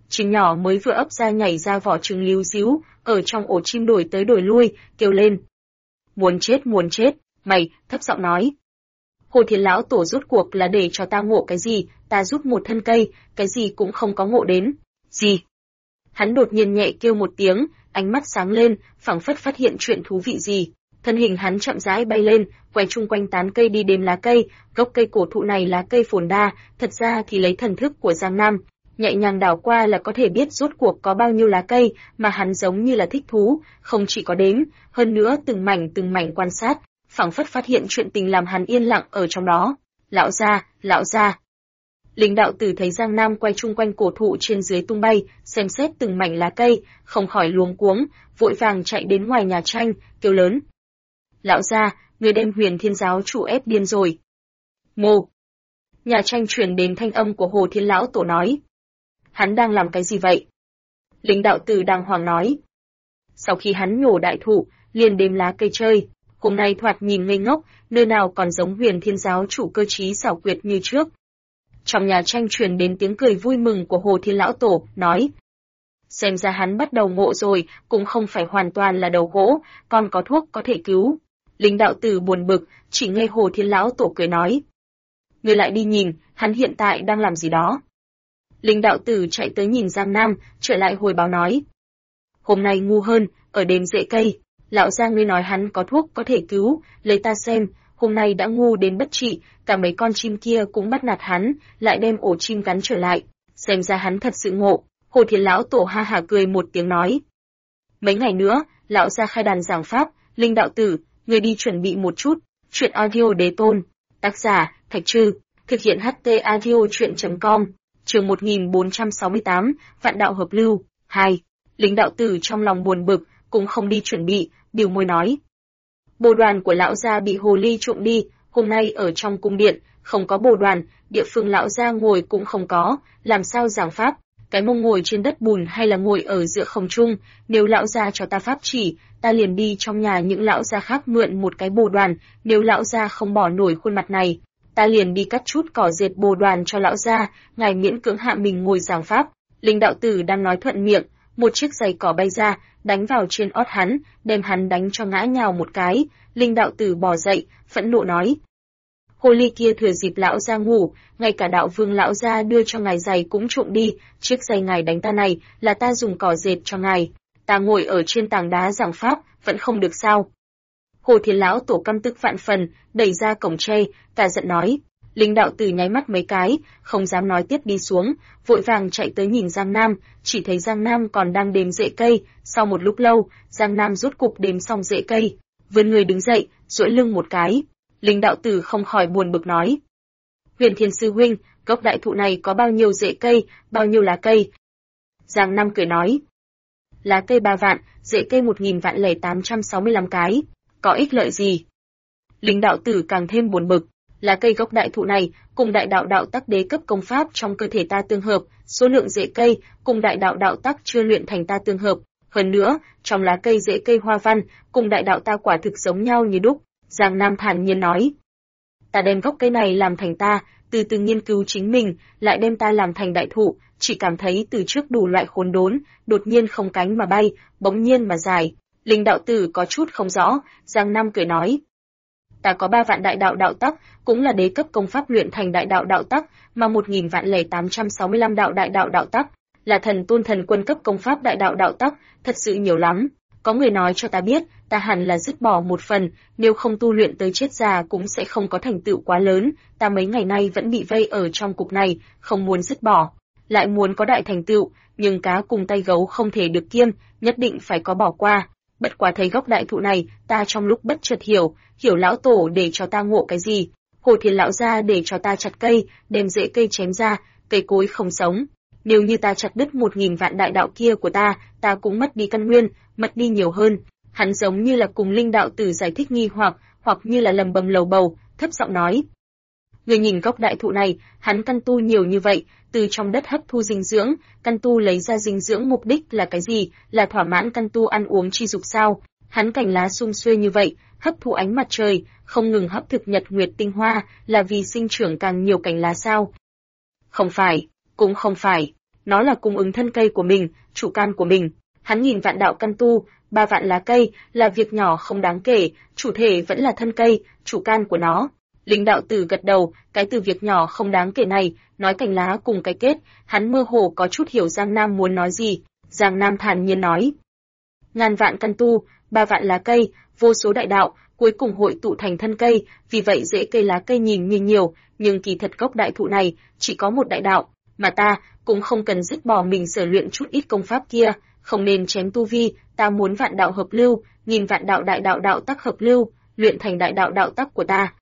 Chim nhỏ mới vừa ấp ra nhảy ra vỏ trứng líu díu, ở trong ổ chim đổi tới đổi lui, kêu lên. Muốn chết, mày, thấp giọng nói. Hồ Thiên lão tổ rút cuộc là để cho ta ngộ cái gì, ta rút một thân cây, cái gì cũng không có ngộ đến. Gì? Hắn đột nhiên nhẹ kêu một tiếng, ánh mắt sáng lên, phảng phất phát hiện chuyện thú vị gì. Thân hình hắn chậm rãi bay lên, quay chung quanh tán cây đi đếm lá cây, gốc cây cổ thụ này là cây phồn đa, thật ra thì lấy thần thức của Giang Nam, nhẹ nhàng đảo qua là có thể biết rốt cuộc có bao nhiêu lá cây, mà hắn giống như là thích thú, không chỉ có đếm, hơn nữa từng mảnh quan sát, phảng phất phát hiện chuyện tình làm hắn yên lặng ở trong đó. Lão gia. Linh đạo tử thấy Giang Nam quay chung quanh cổ thụ trên dưới tung bay, xem xét từng mảnh lá cây, không khỏi luống cuống, vội vàng chạy đến ngoài nhà tranh, kêu lớn. Lão gia, người đem Huyền Thiên giáo chủ ép điên rồi. Ngô. Nhà tranh truyền đến thanh âm của Hồ Thiên lão tổ nói. Hắn đang làm cái gì vậy? Linh đạo tử đàng hoàng nói. Sau khi hắn nhổ đại thụ, liền đếm lá cây chơi, hôm nay thoạt nhìn ngây ngốc, nơi nào còn giống Huyền Thiên giáo chủ cơ trí xảo quyệt như trước. Trong nhà tranh truyền đến tiếng cười vui mừng của Hồ Thiên lão tổ, nói. Xem ra hắn bắt đầu ngộ rồi, cũng không phải hoàn toàn là đầu gỗ, còn có thuốc có thể cứu. Linh đạo tử buồn bực, chỉ nghe Hồ Thiên lão tổ cười nói. Người lại đi nhìn, hắn hiện tại đang làm gì đó. Linh đạo tử chạy tới nhìn Giang Nam, trở lại hồi báo nói. Hôm nay ngu hơn, ở đêm rễ cây, lão gia ngươi nói hắn có thuốc có thể cứu, lấy ta xem, hôm nay đã ngu đến bất trị, cả mấy con chim kia cũng bắt nạt hắn, lại đem ổ chim gắn trở lại, xem ra hắn thật sự ngộ. Hồ Thiên lão tổ ha hả cười một tiếng nói. Mấy ngày nữa, lão gia khai đàn giảng pháp, Linh đạo tử, người đi chuẩn bị một chút, chuyện audio đế tôn, tác giả, Thạch Trư, thực hiện HT audio chuyện.com, chương 1468, Vạn đạo hợp lưu, 2. Linh đạo tử trong lòng buồn bực, cũng không đi chuẩn bị, biểu môi nói. Bồ đoàn của lão gia bị hồ ly trộm đi, hôm nay ở trong cung điện, không có bồ đoàn, địa phương lão gia ngồi cũng không có, làm sao giảng pháp, cái mông ngồi trên đất bùn hay là ngồi ở giữa không trung, nếu lão gia cho ta pháp chỉ, ta liền đi trong nhà những lão gia khác mượn một cái bồ đoàn, nếu lão gia không bỏ nổi khuôn mặt này, ta liền đi cắt chút cỏ dệt bồ đoàn cho lão gia, ngài miễn cưỡng hạ mình ngồi giảng pháp. Linh đạo tử đang nói thuận miệng, một chiếc giày cỏ bay ra, đánh vào trên ót hắn, đem hắn đánh cho ngã nhào một cái. Linh đạo tử bò dậy, phẫn nộ nói. Hồ ly kia thừa dịp lão gia ngủ, ngay cả đạo vương lão gia đưa cho ngài giày cũng trộm đi, chiếc giày ngài đánh ta này, là ta dùng cỏ dệt cho ngài, ta ngồi ở trên tảng đá giảng pháp, vẫn không được sao. Hồ Thiên lão tổ căm tức vạn phần, đẩy ra cổng tre, cả giận nói. Linh đạo tử nháy mắt mấy cái, không dám nói tiếp đi xuống, vội vàng chạy tới nhìn Giang Nam, chỉ thấy Giang Nam còn đang đếm rễ cây, sau một lúc lâu, Giang Nam rút cục đếm xong rễ cây, vươn người đứng dậy, duỗi lưng một cái. Linh đạo tử không khỏi buồn bực nói. Huyền Thiên sư huynh, gốc đại thụ này có bao nhiêu rễ cây, bao nhiêu lá cây? Giang Nam cười nói. Lá cây 3 vạn, rễ cây 1000.865 cái, có ích lợi gì? Linh đạo tử càng thêm buồn bực. Lá cây gốc đại thụ này cùng đại đạo đạo tắc đế cấp công pháp trong cơ thể ta tương hợp, số lượng rễ cây cùng đại đạo đạo tắc chưa luyện thành ta tương hợp, hơn nữa, trong lá cây rễ cây hoa văn cùng đại đạo ta quả thực giống nhau như đúc. Giang Nam thản nhiên nói. Ta đem gốc cây này làm thành ta, từ từ nghiên cứu chính mình, lại đem ta làm thành đại thụ, chỉ cảm thấy từ trước đủ loại khốn đốn, đột nhiên không cánh mà bay, bỗng nhiên mà dài. Linh đạo tử có chút không rõ, Giang Nam cười nói. Ta có 3 vạn đại đạo đạo tắc, cũng là đế cấp công pháp luyện thành đại đạo đạo tắc, mà 1000.865 đạo đại đạo đạo tắc, là thần tôn thần quân cấp công pháp đại đạo đạo tắc, thật sự nhiều lắm. Có người nói cho ta biết, ta hẳn là dứt bỏ một phần, nếu không tu luyện tới chết già cũng sẽ không có thành tựu quá lớn, ta mấy ngày nay vẫn bị vây ở trong cục này, không muốn dứt bỏ, lại muốn có đại thành tựu, nhưng cá cùng tay gấu không thể được kiêng, nhất định phải có bỏ qua. Bất quá thấy gốc đại thụ này, ta trong lúc bất chợt hiểu lão tổ để cho ta ngộ cái gì. Hồ Thiên lão gia để cho ta chặt cây, đem rễ cây chém ra, cây cối không sống. Nếu như ta chặt đứt 1000 vạn đại đạo kia của ta cũng mất đi căn nguyên, mất đi nhiều hơn. Hắn giống như là cùng Linh đạo tử giải thích nghi hoặc như là lầm bầm lầu bầu, thấp giọng nói. Người nhìn gốc đại thụ này, hắn căn tu nhiều như vậy, từ trong đất hấp thu dinh dưỡng, căn tu lấy ra dinh dưỡng mục đích là cái gì, là thỏa mãn căn tu ăn uống chi dục sao? Hắn cành lá sum xuê như vậy, hấp thụ ánh mặt trời, không ngừng hấp thực nhật nguyệt tinh hoa, là vì sinh trưởng càng nhiều cành lá sao? Không phải, cũng không phải. nó là cung ứng thân cây của mình, chủ can của mình. Hắn nhìn vạn đạo căn tu, 3 vạn lá cây, là việc nhỏ không đáng kể, chủ thể vẫn là thân cây, chủ can của nó. Linh đạo tử gật đầu, cái từ việc nhỏ không đáng kể này, nói cành lá cùng cái kết, hắn mơ hồ có chút hiểu Giang Nam muốn nói gì. Giang Nam thản nhiên nói, ngàn vạn căn tu, 3 vạn lá cây, vô số đại đạo, cuối cùng hội tụ thành thân cây, vì vậy rễ cây lá cây nhìn như nhiều, nhưng kỳ thật gốc đại thụ này chỉ có một đại đạo, mà ta cũng không cần dứt bỏ mình sở luyện chút ít công pháp kia, không nên chém tu vi, ta muốn vạn đạo hợp lưu, nghìn vạn đạo đại đạo đạo tắc hợp lưu, luyện thành đại đạo đạo tắc của ta.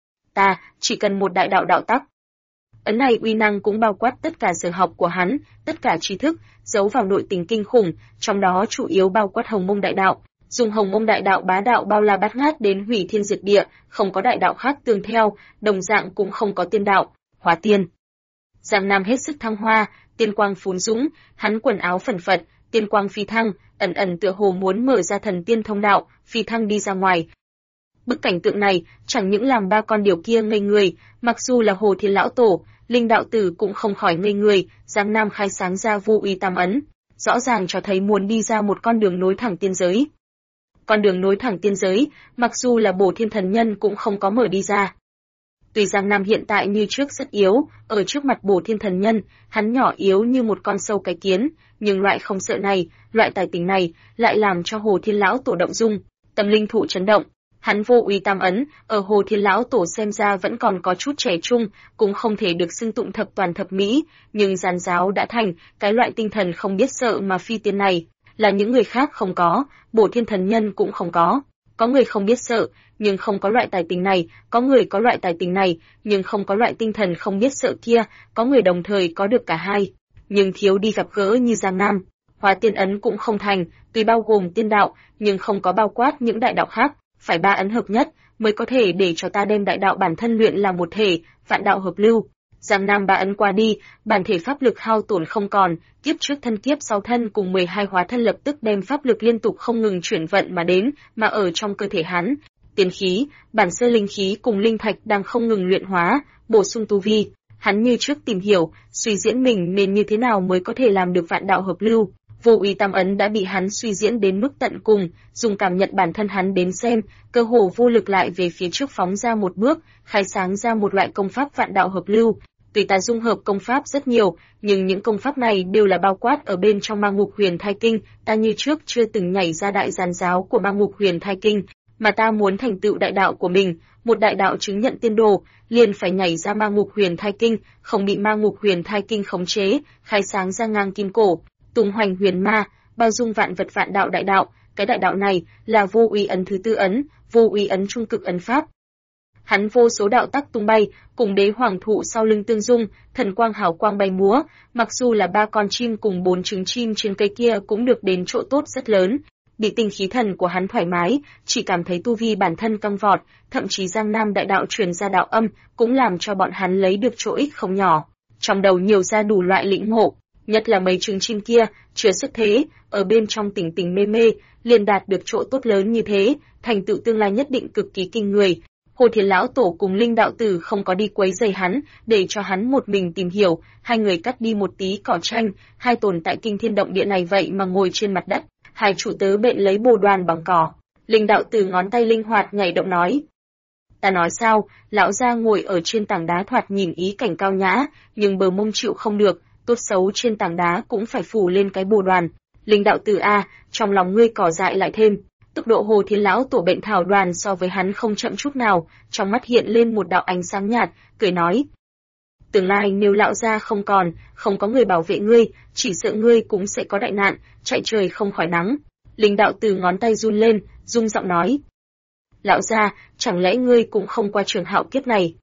Ta chỉ cần một đại đạo đạo tắc. Ấn này uy năng cũng bao quát tất cả sở học của hắn, tất cả tri thức, giấu vào nội tình kinh khủng, trong đó chủ yếu bao quát Hồng Mông đại đạo, dùng Hồng Mông đại đạo bá đạo bao la bát ngát đến hủy thiên diệt địa, không có đại đạo khác tương theo, đồng dạng cũng không có tiên đạo, hóa tiên. Giang Nam hết sức thăng hoa, tiên quang phún dũng, hắn quần áo phần phật, tiên quang phi thăng, ẩn ẩn tựa hồ muốn mở ra thần tiên thông đạo, phi thăng đi ra ngoài. Bức cảnh tượng này chẳng những làm 3 con điểu kia ngây người, mặc dù là Hồ Thiên lão tổ, Linh đạo tử cũng không khỏi ngây người. Giang Nam khai sáng ra vô uy tam ấn, rõ ràng cho thấy muốn đi ra một con đường nối thẳng tiên giới. Con đường nối thẳng tiên giới, mặc dù là Bổ Thiên thần nhân cũng không có mở đi ra. Tuy Giang Nam hiện tại như trước rất yếu, ở trước mặt Bổ Thiên thần nhân, hắn nhỏ yếu như một con sâu cái kiến, nhưng loại không sợ này, loại tài tình này, lại làm cho Hồ Thiên lão tổ động dung, tâm linh thụ chấn động. Hắn vô uy tam ấn, ở Hồ Thiên lão tổ xem ra vẫn còn có chút trẻ trung, cũng không thể được xưng tụng thập toàn thập mỹ, nhưng giàn giáo đã thành, cái loại tinh thần không biết sợ mà phi tiên này, là những người khác không có, Bổ Thiên thần nhân cũng không có. Có người không biết sợ, nhưng không có loại tài tình này, có người có loại tài tình này, nhưng không có loại tinh thần không biết sợ kia, có người đồng thời có được cả hai, nhưng thiếu đi gặp gỡ như Giang Nam. Hóa tiên ấn cũng không thành, tuy bao gồm tiên đạo, nhưng không có bao quát những đại đạo khác, phải 3 ấn hợp nhất mới có thể để cho ta đem đại đạo bản thân luyện làm một thể, vạn đạo hợp lưu. Giang Nam 3 ấn qua đi, bản thể pháp lực hao tổn không còn, kiếp trước thân kiếp sau thân cùng 12 hóa thân lập tức đem pháp lực liên tục không ngừng chuyển vận mà đến, mà ở trong cơ thể hắn, tiên khí, bản sơ linh khí cùng linh thạch đang không ngừng luyện hóa, bổ sung tu vi. Hắn như trước tìm hiểu, suy diễn mình nên như thế nào mới có thể làm được vạn đạo hợp lưu. Vô uy tam ấn đã bị hắn suy diễn đến mức tận cùng, dùng cảm nhận bản thân hắn đến xem, cơ hồ vô lực lại về phía trước phóng ra một bước, khai sáng ra một loại công pháp vạn đạo hợp lưu. Tùy ta dung hợp công pháp rất nhiều, nhưng những công pháp này đều là bao quát ở bên trong Ma Ngục Huyền Thai Kinh, ta như trước chưa từng nhảy ra đại giàn giáo của Ma Ngục Huyền Thai Kinh, mà ta muốn thành tựu đại đạo của mình, một đại đạo chứng nhận tiên đồ, liền phải nhảy ra Ma Ngục Huyền Thai Kinh, không bị Ma Ngục Huyền Thai Kinh khống chế, khai sáng ra ngang kim cổ, tung hoành huyền ma, bao dung vạn vật vạn đạo đại đạo, cái đại đạo này là vô uy ấn thứ 4 ấn, vô uy ấn trung cực ấn pháp. Hắn vô số đạo tắc tung bay, cùng đế hoàng thụ sau lưng tương dung, thần quang hào quang bay múa, mặc dù là 3 con chim cùng 4 trứng chim trên cây kia cũng được đến chỗ tốt rất lớn. Bị tinh khí thần của hắn thoải mái, chỉ cảm thấy tu vi bản thân căng vọt, thậm chí Giang Nam đại đạo truyền ra đạo âm, cũng làm cho bọn hắn lấy được chỗ ích không nhỏ. Trong đầu nhiều ra đủ loại lĩnh ngộ, nhất là mấy trứng chim kia, chưa xuất thế, ở bên trong tỉnh tỉnh mê mê, liền đạt được chỗ tốt lớn như thế, thành tựu tương lai nhất định cực kỳ kinh người. Hồ Thiên lão tổ cùng Linh đạo tử không có đi quấy rầy hắn, để cho hắn một mình tìm hiểu, hai người cắt đi một tí cỏ tranh, hai tồn tại kinh thiên động địa này vậy mà ngồi trên mặt đất, hai chủ tớ bện lấy bồ đoàn bằng cỏ. Linh đạo tử ngón tay linh hoạt nhảy động nói: "Ta nói sao?" Lão gia ngồi ở trên tảng đá thoạt nhìn ý cảnh cao nhã, nhưng bờ mông chịu không được, tốt xấu trên tảng đá cũng phải phủ lên cái bồ đoàn. "Linh đạo tử a, trong lòng ngươi cỏ dại lại thêm." Tốc độ Hồ Thiên lão tổ bệnh thảo đoàn so với hắn không chậm chút nào, trong mắt hiện lên một đạo ánh sáng nhạt, cười nói: "Tương lai nếu lão gia không còn, không có người bảo vệ ngươi, chỉ sợ ngươi cũng sẽ có đại nạn, chạy trời không khỏi nắng." Linh đạo tử ngón tay run lên, rung giọng nói: "Lão gia, chẳng lẽ ngươi cũng không qua trường hạo kiếp này?"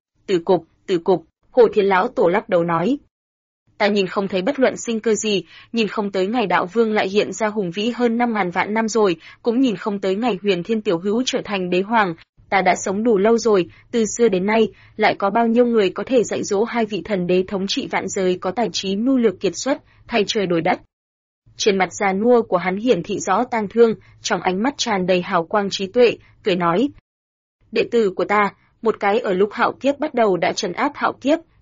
Tử cục, Hồ Thiên lão tổ lắc đầu nói: "Ta nhìn không thấy bất luận sinh cơ gì, nhìn không tới ngày đạo vương lại hiện ra hùng vĩ hơn 5.000 vạn năm rồi, cũng nhìn không tới ngày Huyền Thiên tiểu hữu trở thành đế hoàng. Ta đã sống đủ lâu rồi, từ xưa đến nay, lại có bao nhiêu người có thể dạy dỗ hai vị thần đế thống trị vạn giới có tài trí mưu lược kiệt xuất, thay trời đổi đất." Trên mặt già nua của hắn hiển thị rõ tang thương, trong ánh mắt tràn đầy hào quang trí tuệ, cười nói: "Đệ tử của ta, một cái ở lúc hạo kiếp bắt đầu đã trấn áp hạo kiếp,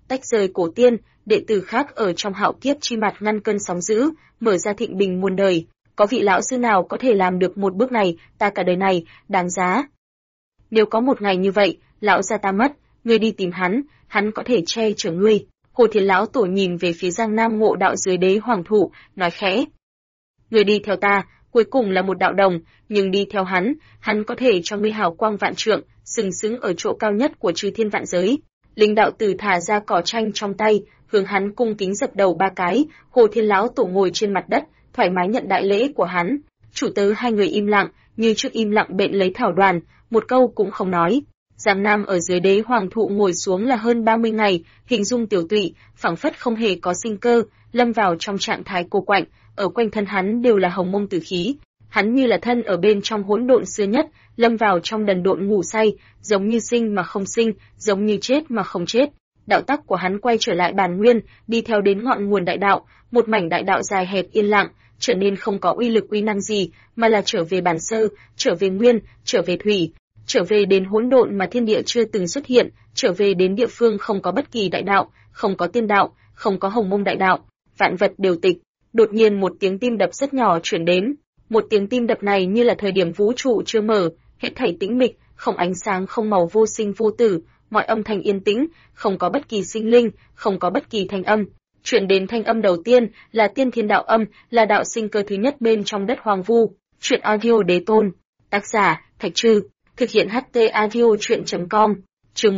tách rời cổ tiên, đệ tử khác ở trong hạo kiếp chi mặt ngăn cơn sóng dữ, mở ra thịnh bình muôn đời. Có vị lão sư nào có thể làm được một bước này, ta cả đời này, đáng giá. Nếu có một ngày như vậy, lão gia ta mất, ngươi đi tìm hắn có thể che chở ngươi. Hồ Thiên lão tổ nhìn về phía Giang Nam Ngộ Đạo dưới đế hoàng thụ, nói khẽ. Ngươi đi theo ta, cuối cùng là một đạo đồng, nhưng đi theo hắn có thể cho ngươi hào quang vạn trượng, sừng sững ở chỗ cao nhất của chư thiên vạn giới. Linh đạo tử thả ra cỏ tranh trong tay, hướng hắn cung kính dập đầu 3 cái, Hồ Thiên lão tổ ngồi trên mặt đất, thoải mái nhận đại lễ của hắn. Chủ tớ hai người im lặng, như trước im lặng bện lấy thảo đoàn, một câu cũng không nói. Giang Nam ở dưới đế hoàng thụ ngồi xuống là hơn 30 ngày, hình dung tiểu tụy, phảng phất không hề có sinh cơ, lâm vào trong trạng thái cô quạnh, ở quanh thân hắn đều là hồng mông tử khí. Hắn như là thân ở bên trong hỗn độn xưa nhất, lâm vào trong đần độn ngủ say, giống như sinh mà không sinh, giống như chết mà không chết. Đạo tắc của hắn quay trở lại bản nguyên, đi theo đến ngọn nguồn đại đạo, một mảnh đại đạo dài hẹp yên lặng, trở nên không có uy lực uy năng gì, mà là trở về bản sơ, trở về nguyên, trở về thủy, trở về đến hỗn độn mà thiên địa chưa từng xuất hiện, trở về đến địa phương không có bất kỳ đại đạo, không có tiên đạo, không có hồng mông đại đạo, vạn vật đều tịch. Đột nhiên một tiếng tim đập rất nhỏ truyền đến, một tiếng tim đập này như là thời điểm vũ trụ chưa mở, hết thảy tĩnh mịch, không ánh sáng, không màu, vô sinh vô tử, mọi âm thanh yên tĩnh, không có bất kỳ sinh linh, không có bất kỳ thanh âm. Truyền đến thanh âm đầu tiên là tiên thiên đạo âm, là đạo sinh cơ thứ nhất bên trong đất hoang vu. Truyện audio đế tôn, tác giả Thạch Trư, thực hiện HT audio truyện.com. Chương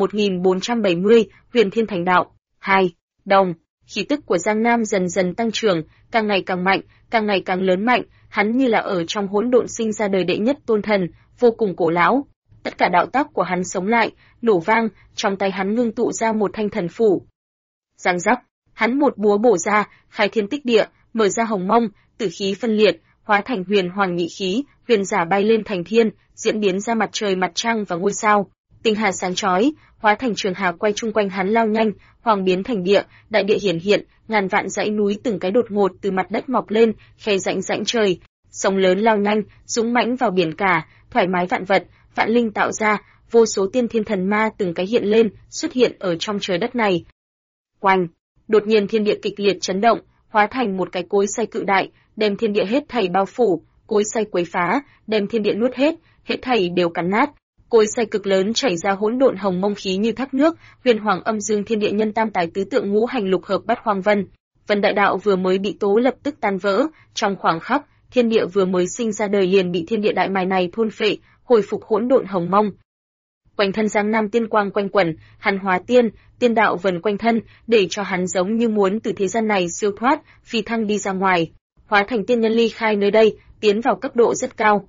1470, Huyền Thiên Thành Đạo 2. Đồng. Khí tức của Giang Nam dần dần tăng trưởng, càng ngày càng mạnh, càng ngày càng lớn mạnh, hắn như là ở trong hỗn độn sinh ra đời đệ nhất tôn thần, vô cùng cổ lão. Tất cả đạo tác của hắn sống lại, nổ vang, trong tay hắn ngưng tụ ra một thanh thần phủ. Giang giác, hắn một búa bổ ra, khai thiên tích địa, mở ra hồng mông, tử khí phân liệt, hóa thành huyền hoàng nhị khí, huyền giả bay lên thành thiên, diễn biến ra mặt trời, mặt trăng và ngôi sao. Tinh hà sáng chói, hóa thành trường hà quay chung quanh hắn lao nhanh, hoàng biến thành địa, đại địa hiển hiện, ngàn vạn dãy núi từng cái đột ngột từ mặt đất mọc lên, khe rãnh rãnh trời, sóng lớn lao nhanh, dũng mãnh vào biển cả, thoải mái vạn vật, vạn linh tạo ra, vô số tiên thiên thần ma từng cái hiện lên, xuất hiện ở trong trời đất này. Oanh! Đột nhiên thiên địa kịch liệt chấn động, hóa thành một cái cối xay cự đại, đem thiên địa hết thảy bao phủ, cối xay quấy phá, đem thiên địa nuốt hết thảy đều cắn nát. Cối xay cực lớn chảy ra hỗn độn hồng mông khí như thác nước, huyền hoàng âm dương thiên địa nhân tam tài tứ tượng ngũ hành lục hợp bát hoang vân. Vân đại đạo vừa mới bị tố lập tức tan vỡ, trong khoảng khắc, thiên địa vừa mới sinh ra đời liền bị thiên địa đại mài này thôn phệ, hồi phục hỗn độn hồng mông. Quanh thân Giang Nam tiên quang quanh quẩn, hắn hóa tiên, tiên đạo vần quanh thân, để cho hắn giống như muốn từ thế gian này siêu thoát, phi thăng đi ra ngoài, hóa thành tiên nhân ly khai nơi đây, tiến vào cấp độ rất cao.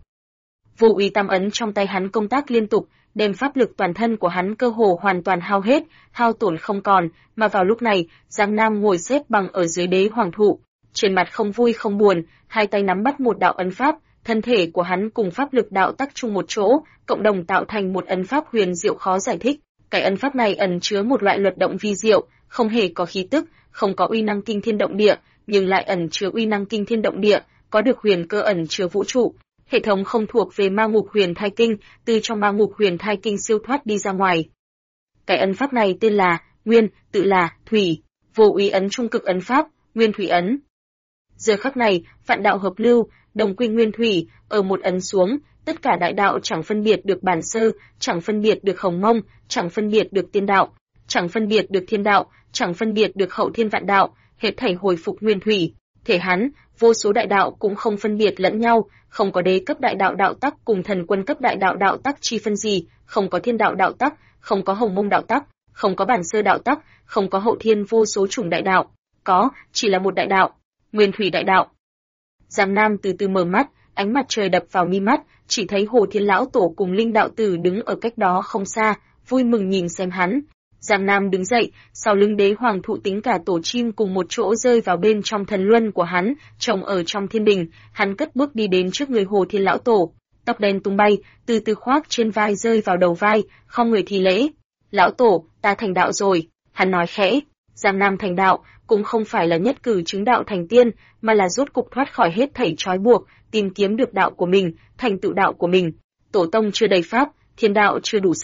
Vô Uy Tam ấn trong tay hắn công tác liên tục, đem pháp lực toàn thân của hắn cơ hồ hoàn toàn hao hết, hao tổn không còn, mà vào lúc này, Giang Nam ngồi xếp bằng ở dưới đế hoàng thụ, trên mặt không vui không buồn, hai tay nắm bắt một đạo ấn pháp, thân thể của hắn cùng pháp lực đạo tắc chung một chỗ, cộng đồng tạo thành một ấn pháp huyền diệu khó giải thích. Cái ấn pháp này ẩn chứa một loại luật động vi diệu, không hề có khí tức, không có uy năng kinh thiên động địa, nhưng lại ẩn chứa uy năng kinh thiên động địa, có được huyền cơ ẩn chứa vũ trụ. Hệ thống không thuộc về ma ngục huyền thai kinh, từ trong ma ngục huyền thai kinh siêu thoát đi ra ngoài. Cái ấn pháp này tên là Nguyên, tự là Thủy, Vô Uy ấn trung cực ấn pháp, Nguyên Thủy ấn. Giờ khắc này, vạn đạo hợp lưu, đồng quy nguyên thủy, ở một ấn xuống, tất cả đại đạo chẳng phân biệt được bản sơ, chẳng phân biệt được hồng mông, chẳng phân biệt được tiên đạo, chẳng phân biệt được thiên đạo, chẳng phân biệt được hậu thiên vạn đạo, hết thảy hồi phục nguyên thủy. Thể hắn, vô số đại đạo cũng không phân biệt lẫn nhau, không có đế cấp đại đạo đạo tắc cùng thần quân cấp đại đạo đạo tắc chi phân gì, không có thiên đạo đạo tắc, không có hồng mông đạo tắc, không có bản sơ đạo tắc, không có hậu thiên vô số chủng đại đạo, có, chỉ là một đại đạo, nguyên thủy đại đạo. Giang Nam từ từ mở mắt, ánh mặt trời đập vào mi mắt, chỉ thấy Hồ Thiên lão tổ cùng Linh đạo tử đứng ở cách đó không xa, vui mừng nhìn xem hắn. Giang Nam đứng dậy, sau lưng đế hoàng thụ tính cả tổ chim cùng một chỗ rơi vào bên trong thần luân của hắn, trồng ở trong thiên đình, hắn cất bước đi đến trước người Hồ Thiên lão tổ, tóc đen tung bay, từ từ khoác trên vai rơi vào đầu vai, không người thi lễ. Lão tổ, ta thành đạo rồi, hắn nói khẽ. Giang Nam thành đạo, cũng không phải là nhất cử chứng đạo thành tiên, mà là rốt cục thoát khỏi hết thảy trói buộc, tìm kiếm được đạo của mình, thành tựu đạo của mình. Tổ tông chưa đầy pháp, thiên đạo chưa đủ sợ.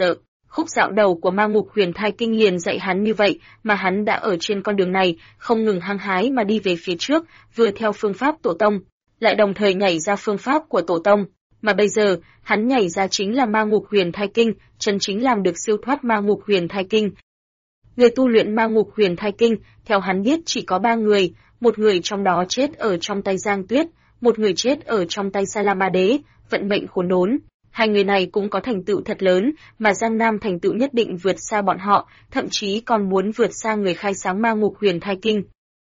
Khúc dạo đầu của Ma Ngục Huyền Thai Kinh liền dạy hắn như vậy, mà hắn đã ở trên con đường này, không ngừng hăng hái mà đi về phía trước, vừa theo phương pháp tổ tông, lại đồng thời nhảy ra phương pháp của tổ tông. Mà bây giờ, hắn nhảy ra chính là Ma Ngục Huyền Thai Kinh, chân chính làm được siêu thoát Ma Ngục Huyền Thai Kinh. Người tu luyện Ma Ngục Huyền Thai Kinh, theo hắn biết chỉ có 3 người, một người trong đó chết ở trong tay Giang Tuyết, một người chết ở trong tay Sa La Ma Đế, vận mệnh khốn đốn. Hai người này cũng có thành tựu thật lớn, mà Giang Nam thành tựu nhất định vượt xa bọn họ, thậm chí còn muốn vượt xa người khai sáng Ma Ngục Huyền Thai Kinh.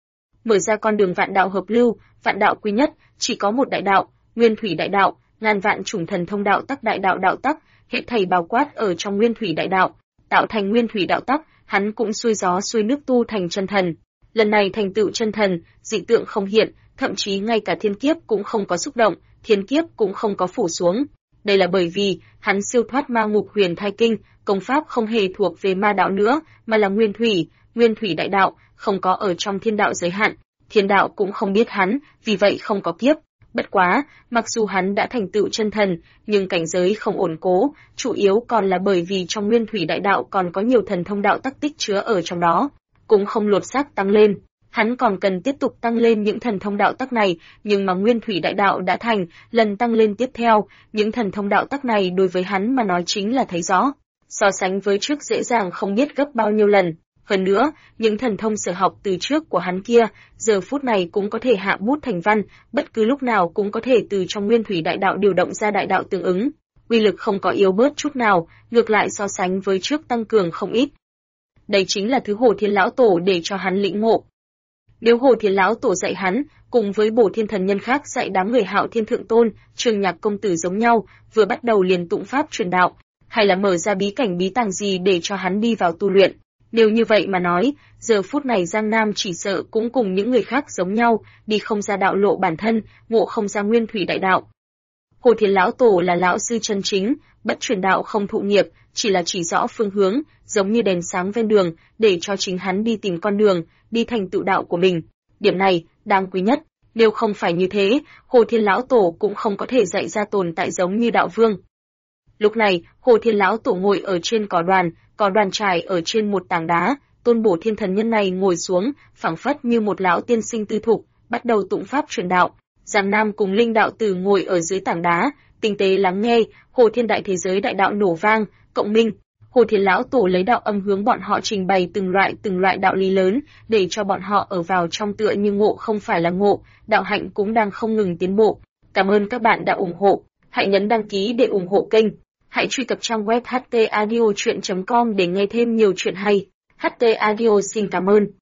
Mở ra con đường vạn đạo hợp lưu, vạn đạo quy nhất, chỉ có một đại đạo, Nguyên Thủy Đại Đạo, ngàn vạn chủng thần thông đạo tắc đại đạo đạo tắc, hệ thảy bao quát ở trong Nguyên Thủy Đại Đạo, tạo thành Nguyên Thủy Đạo tắc, hắn cũng xuôi gió xuôi nước tu thành chân thần. Lần này thành tựu chân thần, dị tượng không hiện, thậm chí ngay cả thiên kiếp cũng không có xúc động, thiên kiếp cũng không có phủ xuống. Đây là bởi vì hắn siêu thoát Ma Ngục Huyền Thai Kinh, công pháp không hề thuộc về ma đạo nữa, mà là Nguyên Thủy Đại Đạo, không có ở trong thiên đạo giới hạn, thiên đạo cũng không biết hắn, vì vậy không có kiếp. Bất quá, mặc dù hắn đã thành tựu chân thần, nhưng cảnh giới không ổn cố, chủ yếu còn là bởi vì trong Nguyên Thủy Đại Đạo còn có nhiều thần thông đạo tắc tích chứa ở trong đó, cũng không lột xác tăng lên. Hắn còn cần tiếp tục tăng lên những thần thông đạo tắc này, nhưng mà Nguyên Thủy Đại Đạo đã thành, lần tăng lên tiếp theo, những thần thông đạo tắc này đối với hắn mà nói chính là thấy rõ. So sánh với trước dễ dàng không biết gấp bao nhiêu lần. Hơn nữa, những thần thông sở học từ trước của hắn kia, giờ phút này cũng có thể hạ bút thành văn, bất cứ lúc nào cũng có thể từ trong Nguyên Thủy Đại Đạo điều động ra đại đạo tương ứng. Uy lực không có yếu bớt chút nào, ngược lại so sánh với trước tăng cường không ít. Đây chính là thứ Hồ Thiên Lão Tổ để cho hắn lĩnh ngộ. Nếu Hồ Thiên Lão Tổ dạy hắn, cùng với Bổ Thiên Thần Nhân khác dạy đám người Hạo Thiên Thượng Tôn, Trường Nhạc công tử giống nhau, vừa bắt đầu liền tụng pháp truyền đạo, hay là mở ra bí cảnh bí tàng gì để cho hắn đi vào tu luyện. Nếu như vậy mà nói, giờ phút này Giang Nam chỉ sợ cũng cùng những người khác giống nhau, đi không ra đạo lộ bản thân, ngộ không ra Nguyên Thủy Đại Đạo. Hồ Thiên Lão Tổ là lão sư chân chính, bất truyền đạo không thụ nghiệp, chỉ là chỉ rõ phương hướng, giống như đèn sáng ven đường, để cho chính hắn đi tìm con đường, đi thành tựu đạo của mình. Điểm này, đáng quý nhất. Nếu không phải như thế, Hồ Thiên Lão Tổ cũng không có thể dạy ra tồn tại giống như đạo vương. Lúc này, Hồ Thiên Lão Tổ ngồi ở trên cỏ đoàn trải ở trên một tảng đá, Tôn Bổ Thiên Thần Nhân này ngồi xuống, phảng phất như một lão tiên sinh tư thục, bắt đầu tụng pháp truyền đạo. Giang Nam cùng Linh đạo tử ngồi ở dưới tảng đá, tinh tế lắng nghe, Hồ Thiên đại thế giới đại đạo nổ vang, cộng minh. Hồ Thiên Lão Tổ lấy đạo âm hướng bọn họ trình bày từng loại đạo lý lớn, để cho bọn họ ở vào trong tựa như ngộ không phải là ngộ, đạo hạnh cũng đang không ngừng tiến bộ. Cảm ơn các bạn đã ủng hộ, hãy nhấn đăng ký để ủng hộ kênh. Hãy truy cập trang web htaudio.com để nghe thêm nhiều chuyện hay. HT Audio xin cảm ơn.